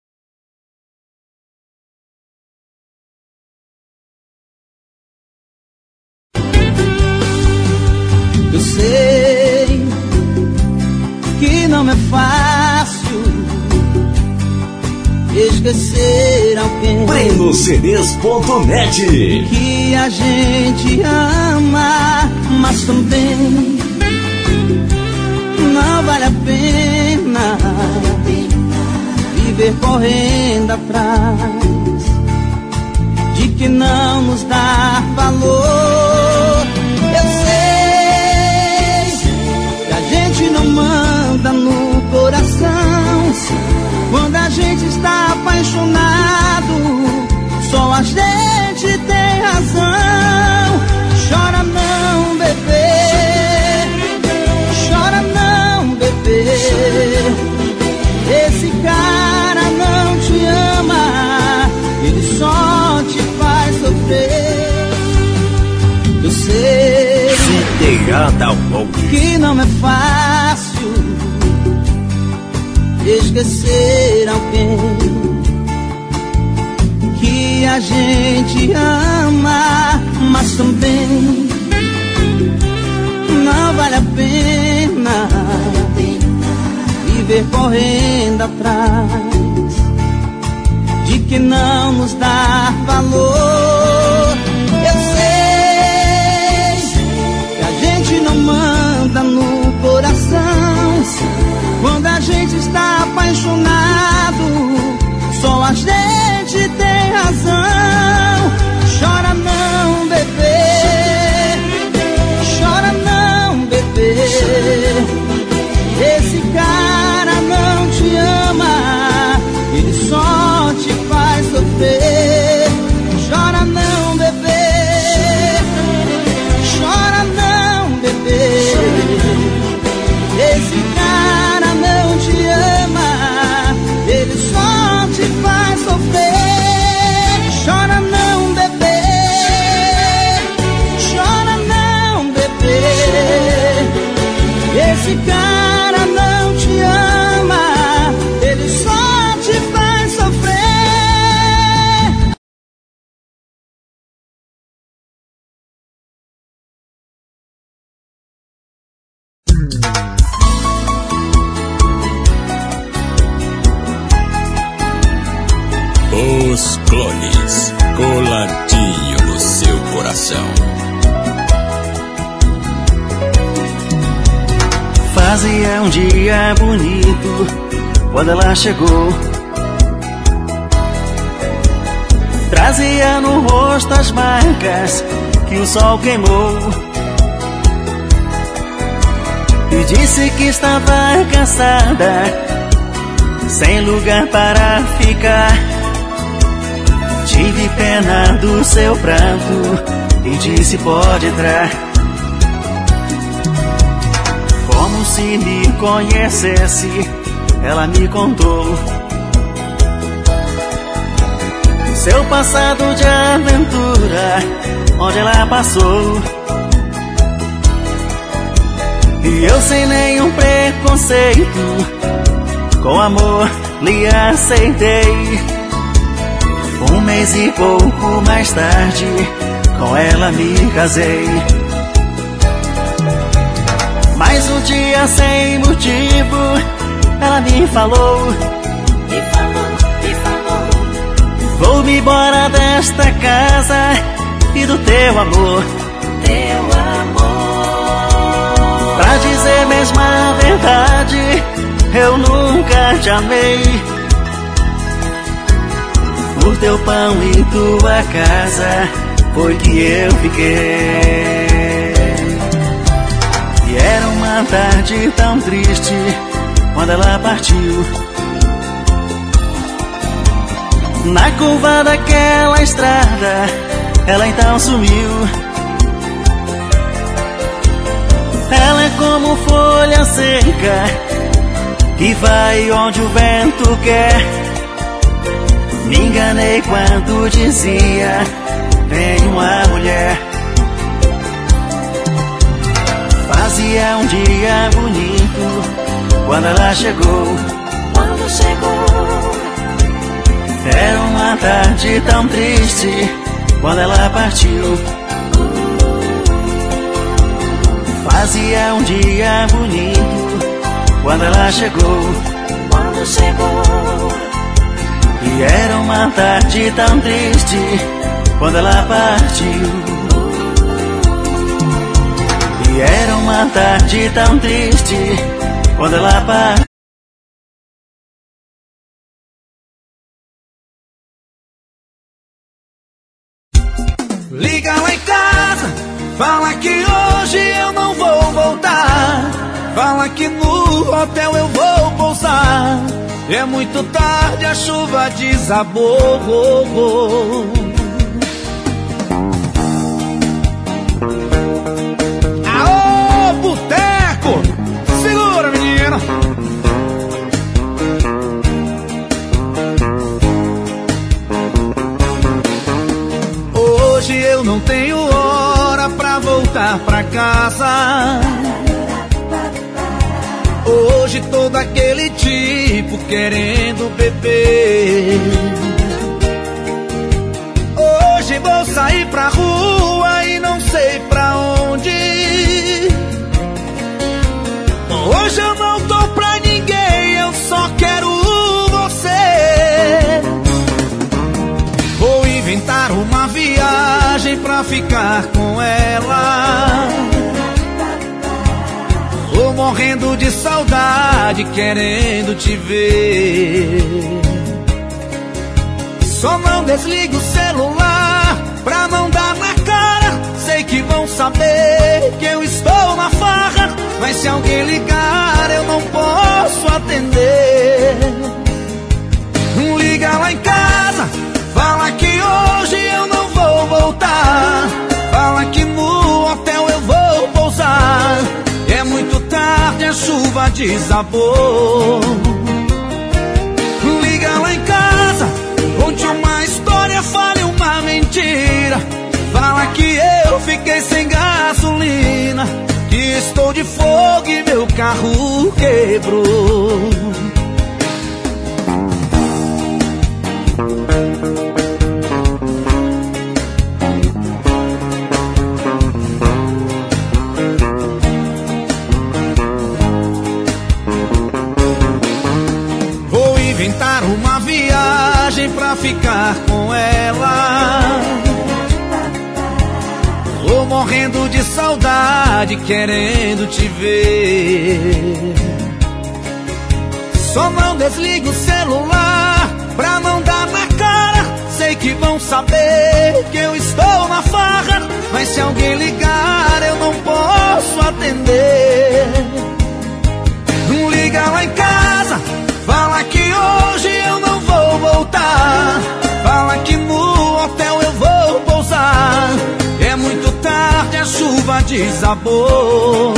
Eu sei que não é fácil esquecer alguém. Breno C Ds ponto net. Que a gente ama, mas também não vale a pena viver correndo atrás de que não nos dá valor. Eu sei que a gente não manda no coração. Quando a gente está apaixonado, só a gente tem razão. Chora não, bebê. Chora não, bebê. Esse cara não te ama, ele só te faz sofrer. Eu sei que não é fácil esquecer alguém que a gente ama, mas também não vale a pena viver correndo atrás de que não nos dá valor. Eu sei que a gente não manda no coração. Quando a gente está apaixonado, só a gente tem razão. Chora não, bebê. Chora não, bebê. Esse cara não te ama, ele só te faz sofrer. Chora não, bebê. Chora não, bebê. Esse cara não te ama, ele só te faz sofrer. Chora não, bebê. Chora não, bebê. Esse cara não te ama, ele só te faz sofrer. Os clones, coladinho no seu coração. Fazia um dia bonito quando ela chegou. Trazia no rosto as marcas que o sol queimou. E disse que estava cansada, sem lugar para ficar. Tive pena do seu pranto e disse pode entrar, como se me conhecesse. Ela me contou seu passado de aventura, onde ela passou. E eu sem nenhum preconceito, com amor lhe aceitei. Um mês e pouco mais tarde, com ela me casei. Mas um dia sem motivo, ela me falou, me falou, me falou, vou-me embora desta casa e do teu amor, teu amor. Pra dizer mesmo a verdade, eu nunca te amei. Por teu pão e tua casa foi que eu fiquei. E era uma tarde tão triste quando ela partiu. Na curva daquela estrada, ela então sumiu. Ela é como folha seca que vai onde o vento quer. Me enganei quando dizia vem uma mulher. Fazia um dia bonito quando ela chegou. Quando chegou, era uma tarde tão triste quando ela partiu. Fazia um dia bonito quando ela chegou. Quando chegou, e era uma tarde tão triste quando ela partiu. E era uma tarde tão triste quando ela partiu. Liga lá em casa, fala que hoje eu não vou voltar. Fala que no hotel eu vou pousar. É muito tarde, a chuva desabou. Aô, boteco! Segura, menina! Hoje eu não tenho hora pra voltar pra casa. Hoje todo aquele tipo querendo beber. Hoje vou sair pra rua e não sei pra onde. Hoje eu não tô pra ninguém, eu só quero você. Vou inventar uma viagem pra ficar com ela. Tô morrendo de saudade, querendo te ver. Só não desliga o celular pra não dar na cara. Sei que vão saber que eu estou na farra, mas se alguém ligar eu não posso atender. Liga lá em casa, fala que hoje eu não vou voltar. Fala que no hotel eu vou pousar. É muito tarde, a chuva desabou. Liga lá em casa, conte uma história, fale uma mentira. Fala que eu fiquei sem gasolina, que estou de fogo e meu carro quebrou. Inventar uma viagem pra ficar com ela. Tô morrendo de saudade, querendo te ver. Só não desliga o celular pra não dar na cara. Sei que vão saber que eu estou na farra, mas se alguém ligar eu não posso atender. Liga lá em casa, fala que hoje eu não vou voltar. Fala que no chuva desabou.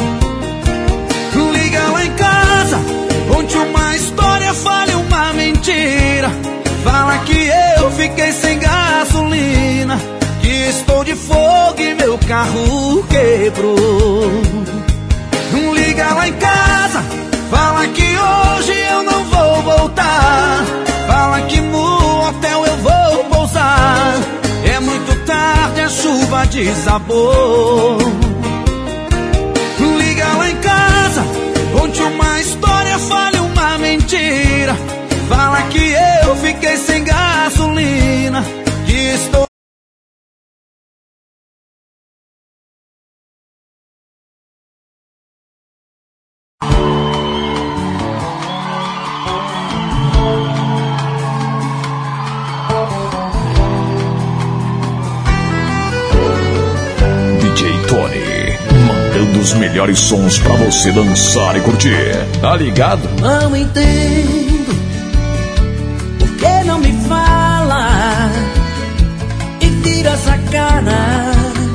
Liga lá em casa, conte uma história, fale uma mentira. Fala que eu fiquei sem gasolina, que estou de fogo e meu carro quebrou. Liga lá em casa, fala que hoje eu não vou voltar. Fala que no hotel eu vou pousar. É muito tarde, a chuva desabou. Liga lá em casa, conte uma história, fale uma mentira. Fala que eu fiquei sem gasolina, que estou... D J Tony, mandando os melhores sons pra você dançar e curtir. Tá ligado? Não entendo por que não me fala e vira essa cara.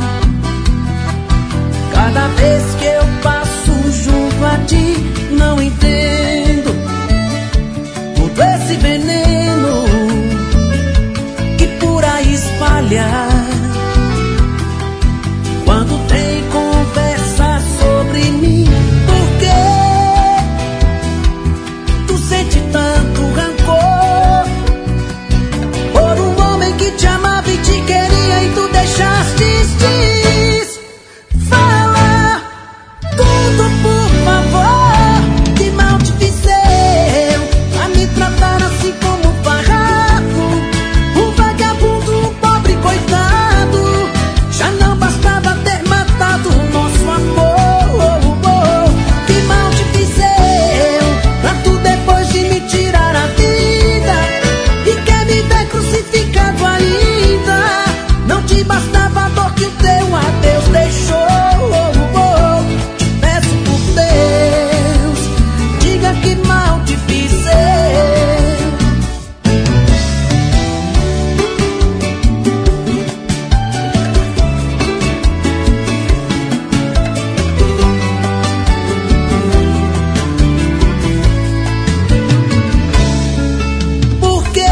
Cada vez que eu passo junto a ti, não entendo todo esse veneno que por aí espalha. Quando tem conversa sobre mim, por que tu sente tanto rancor por um homem que te amava e te queria e tu deixaste ir? Fala tudo, por favor, que mal te fiz eu a me tratar assim como um farrapo, um vagabundo, um pobre coitado. Já não bastava ter matado o nosso amor. Que mal te fiz eu pra tu depois de me tirar a vida e quer me ver crucificado ainda. Não te bastava a dor que o teu adeus deixou. Te peço por Deus, diga que mal te fiz eu. Por que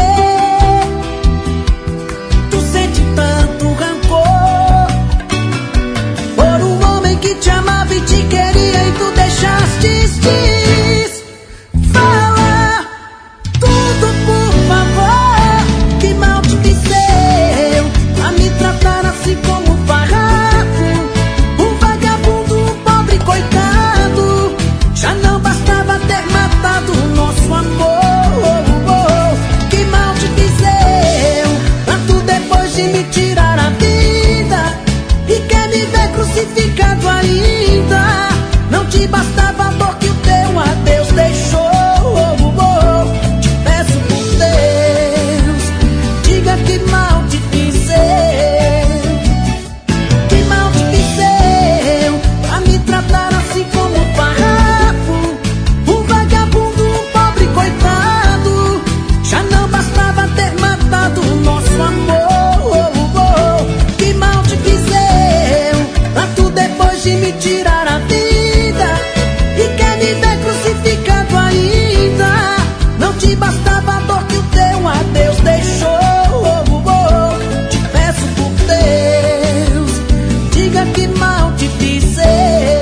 tu sente tanto rancor por um homem que te amava e te queria e tu deixaste ir? Fala tudo, por favor, que mal te fiz eu a me tratar assim como um farrapo, um vagabundo, um pobre coitado. Já não bastava ter matado o nosso amor. Que mal te fiz eu pra tu depois de me tirar a vida e quer me ver crucificado ainda. Não te bastava a dor que o teu adeus deixou. Te peço por Deus, diga que mal te fiz eu. Que mal te fiz eu pra me tratar assim como um farrapo, um vagabundo, um pobre coitado. Já não bastava ter matado o nosso amor. Que mal te fiz eu pra tu depois de me tirar a vida e quer me ver crucificado ainda. Não te bastava a dor que o teu adeus deixou. Te peço por Deus, diga que mal te fiz eu.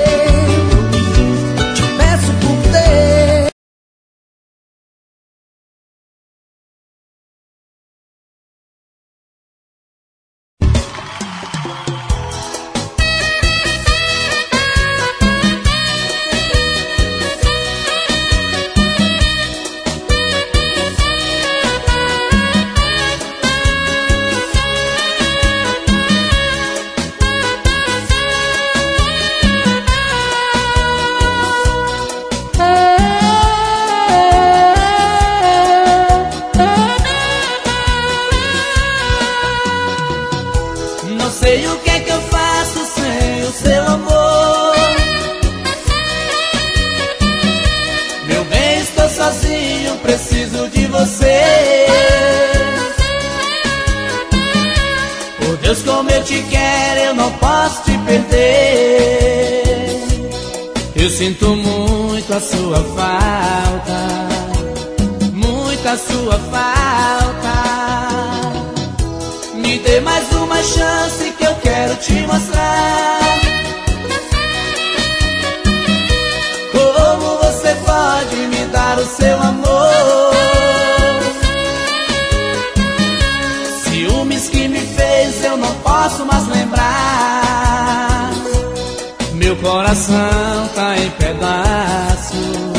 Te peço por Deus. Não sei o que é que eu faço sem o seu amor. Meu bem, estou sozinho, preciso de você. Por Deus, como eu te quero. quer, eu não posso te perder. Eu sinto muito a sua falta, muito a sua falta. Me dê mais uma chance que eu quero te mostrar como você pode me dar o seu amor. Ciúmes que me fez eu não posso mais lembrar. Meu coração tá em pedaços,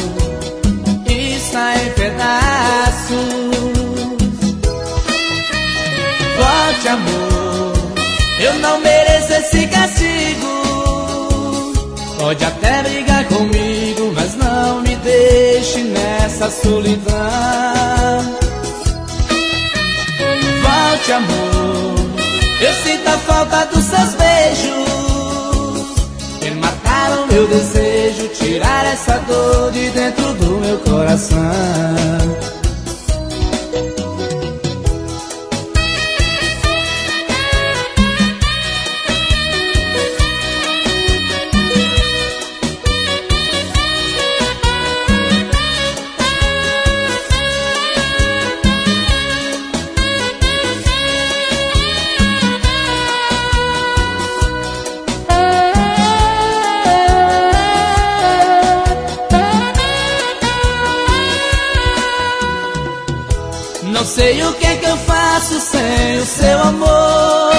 está em pedaços. Volte, amor, eu não mereço esse castigo. Pode até brigar comigo, mas não me deixe nessa solidão. Volte, amor, eu sinto a falta dos seus beijos, que mataram meu desejo, tirar essa dor de dentro do meu coração. Não sei o que é que eu faço sem o seu amor.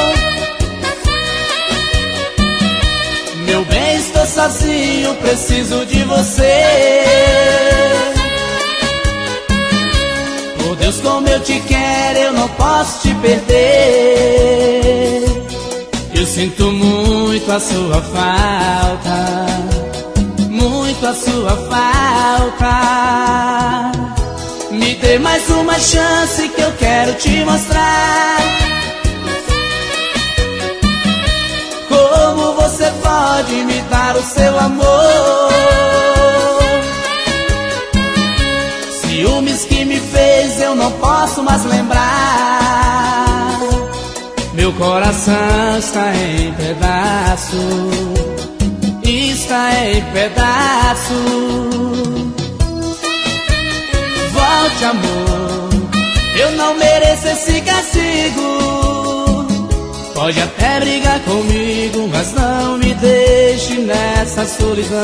Meu bem, estou sozinho, preciso de você. Por Deus, como eu te quero, eu não posso te perder. Eu sinto muito a sua falta, muito a sua falta. Me dê mais uma chance que eu quero te mostrar como você pode me dar o seu amor. Ciúmes que me fez eu não posso mais lembrar. Meu coração está em pedaços, está em pedaços. Volte, amor, eu não mereço esse castigo. Pode até brigar comigo, mas não me deixe nessa solidão.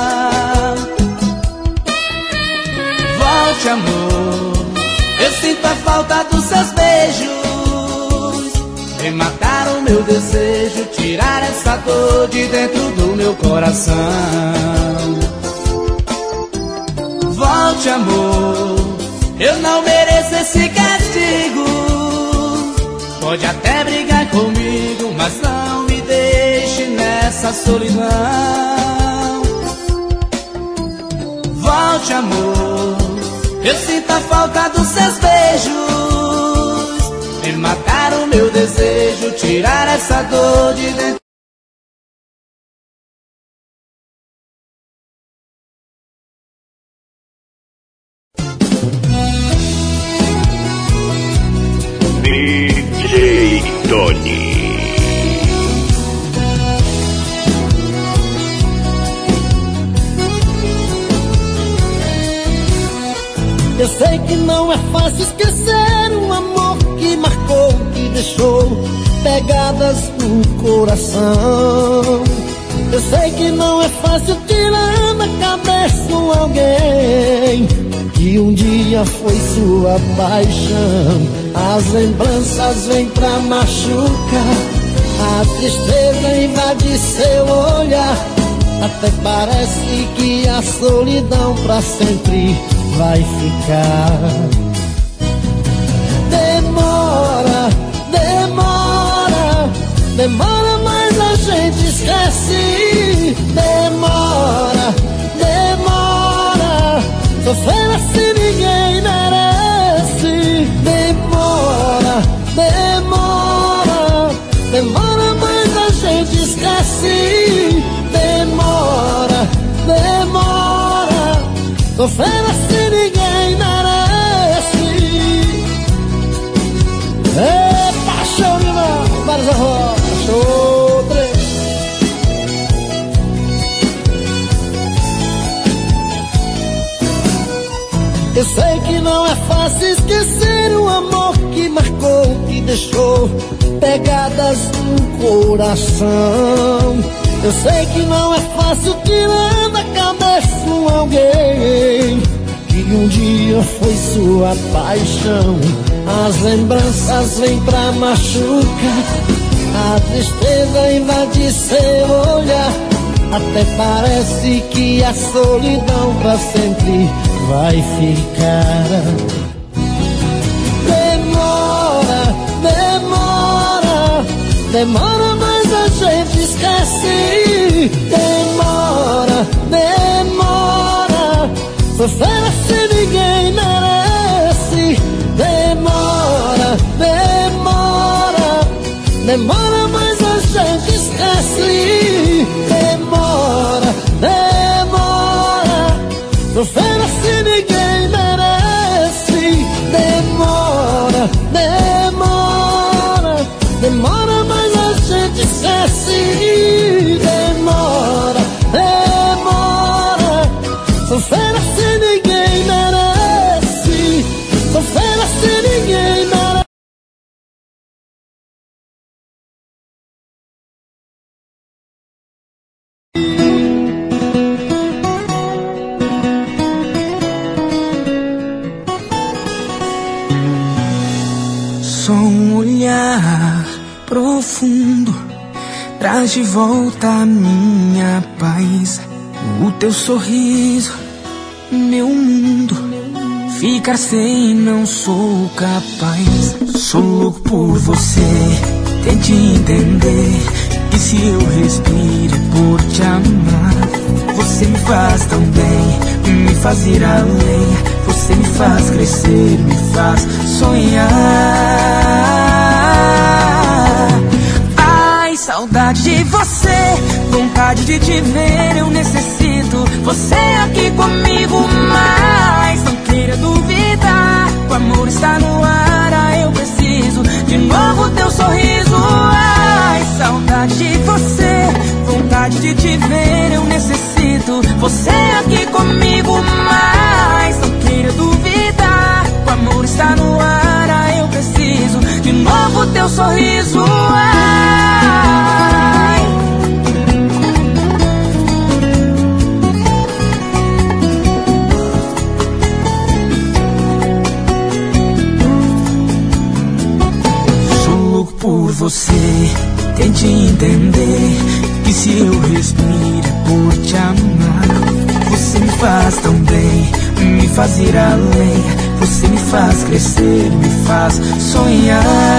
Volte, amor, eu sinto a falta dos seus beijos, vem matar o meu desejo, tirar essa dor de dentro do meu coração. Volte, amor, eu não mereço esse castigo. Pode até brigar comigo, mas não me deixe nessa solidão. Volte, amor, eu sinto a falta dos seus beijos, vem matar o meu desejo, tirar essa dor de dentro. D J Tony. Eu sei que não é fácil esquecer um amor que marcou, que deixou pegadas no coração. Eu sei que não é fácil tirar da cabeça um alguém que um dia foi sua paixão. As lembranças vêm pra machucar, a tristeza invade seu olhar. Até parece que a solidão pra sempre vai ficar. Demora, demora, demora, mas a gente esquece. Demora, demora, sofrer assim ninguém merece. Demora, demora, demora, mas a gente esquece. Demora, demora, sofrer assim ninguém merece. É paixão, irmão, vários arroz, show. não é fácil esquecer o amor que marcou, que deixou pegadas no coração. Eu sei que não é fácil tirar da cabeça um alguém que um dia foi sua paixão. As lembranças vêm pra machucar, a tristeza invade seu olhar. Até parece que a solidão pra sempre vai ficar. Demora, demora, demora, mas a gente esquece. Demora, demora, sofrer assim ninguém merece. Demora, demora, demora, mas a gente esquece. Demora, demora, sofrer assim ninguém merece. Demora, demora, demora, mas a gente esquece. Demora, demora, sofrer assim ninguém merece. Sofrer assim ninguém merece. Só um olhar profundo traz de volta a minha paz. O teu sorriso, meu mundo. Ficar sem não sou capaz. Sou louco por você, tente entender que se eu respiro por te amar, você me faz tão bem, me faz ir além. Você me faz crescer, me faz sonhar. Ai, saudade de você, vontade de te ver, eu necessito você aqui comigo, mas não queira duvidar, o amor está no ar, ah, eu preciso de novo teu sorriso. Ai, saudade de você, vontade de te ver, eu necessito você aqui comigo, mas não queira duvidar, o amor está no ar, ah, eu preciso de novo teu sorriso. Ai, sou louco por você, tente entender que se eu respiro por te amar, você me faz tão bem, me faz ir além. Você me faz crescer, me faz sonhar.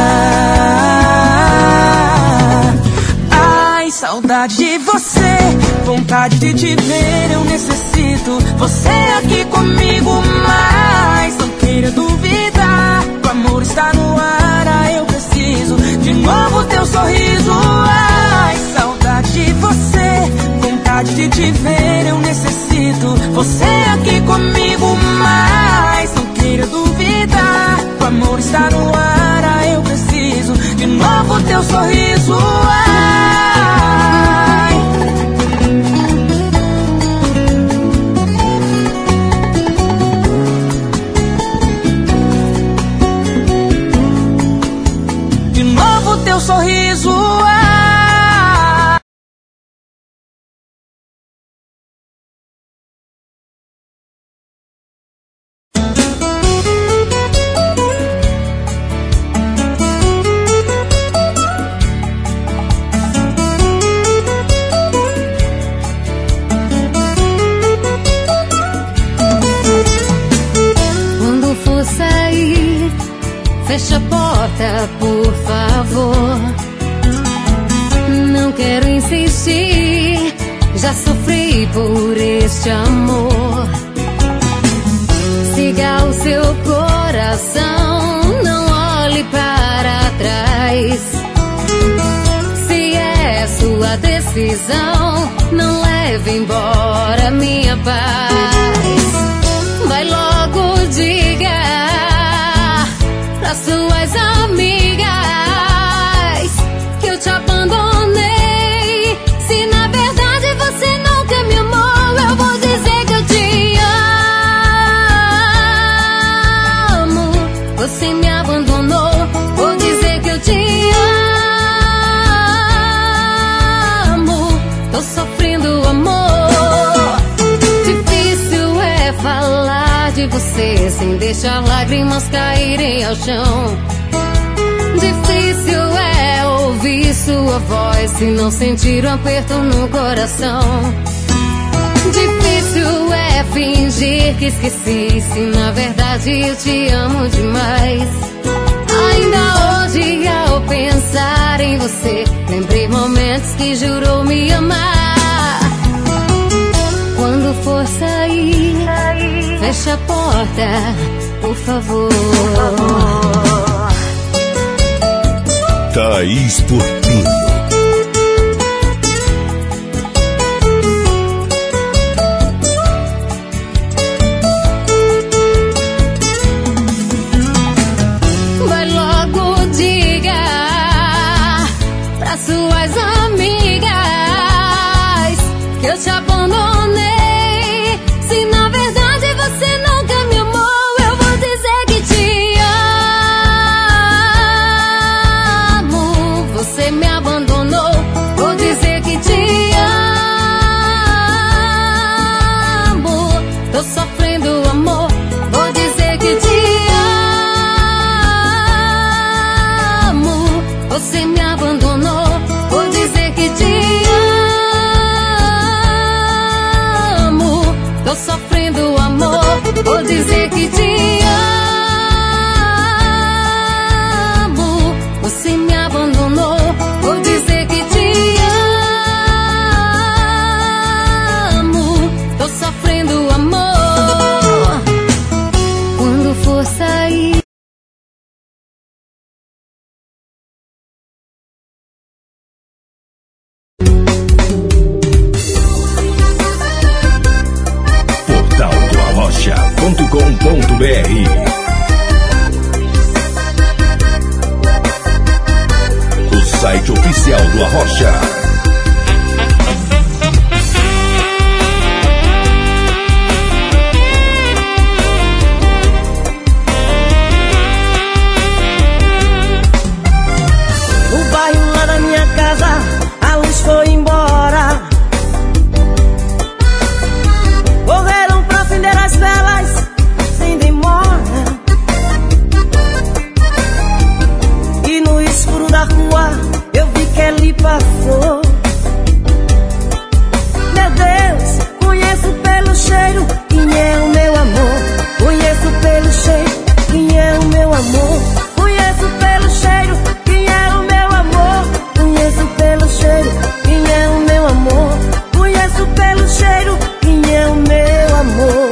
Ai, saudade de você, vontade de te ver, eu necessito você aqui comigo, mas não queira duvidar, o amor está no ar, ah, eu preciso de novo teu sorriso. Ai, saudade de você, vontade de te ver, eu necessito você aqui comigo, mas não queira duvidar, o amor está no ar, ah, eu preciso de novo teu sorriso. Ai, de novo teu sorriso. Ai. Fecha a porta, por favor. Não quero insistir, já sofri por este amor. Siga o seu coração, não olhe para trás. Se é sua decisão, não leve embora minha paz. Vai logo, diga pras suas amigas que eu te abandonei. Se na verdade você nunca me amou, eu vou dizer que eu te você sem deixar lágrimas caírem ao chão. Difícil é ouvir sua voz e não sentir um aperto no coração. Difícil é fingir que esqueci, se na verdade eu te amo demais. Ainda hoje, ao pensar em você, lembrei momentos que jurou me amar. Quando for sair, fecha a porta, por favor. Thaís Portinho. Vai logo, diga pra suas amigas que eu te abandonei. Se na verdade você nunca me amou, eu vou dizer que te amo. Você me abandonou, vou dizer que te amo. Tô sofrendo amor, vou dizer que te amo. Você me abandonou, vou dizer que te amo. Tô sofrendo amor, vou dizer que te amo. Você me abandonou, vou dizer que te amo. Tô sofrendo amor. Quando for sair, portal do arrocha ponto com ponto br. O site oficial do Arrocha. O bairro lá da minha casa, a luz foi embora. Correram pra acender as velas sem demora. E no escuro da rua eu vi que ele passou. Meu Deus, conheço pelo cheiro quem é o meu amor. Conheço pelo cheiro quem é o meu amor. Conheço pelo cheiro quem é o meu amor. Conheço pelo cheiro quem é o meu amor. Conheço pelo cheiro quem é o meu amor.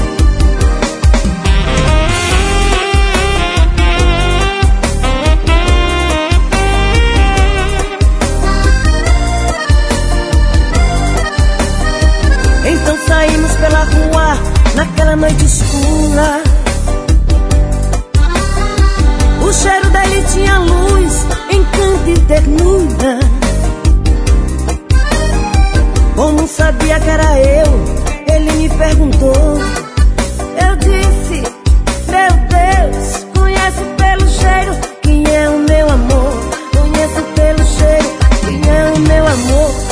Então saímos pela rua naquela noite escura. O cheiro dele tinha luz, encanto e ternura. Como sabia que era eu, ele me perguntou. Eu disse, meu Deus, conheço pelo cheiro quem é o meu amor. Conheço pelo cheiro quem é o meu amor.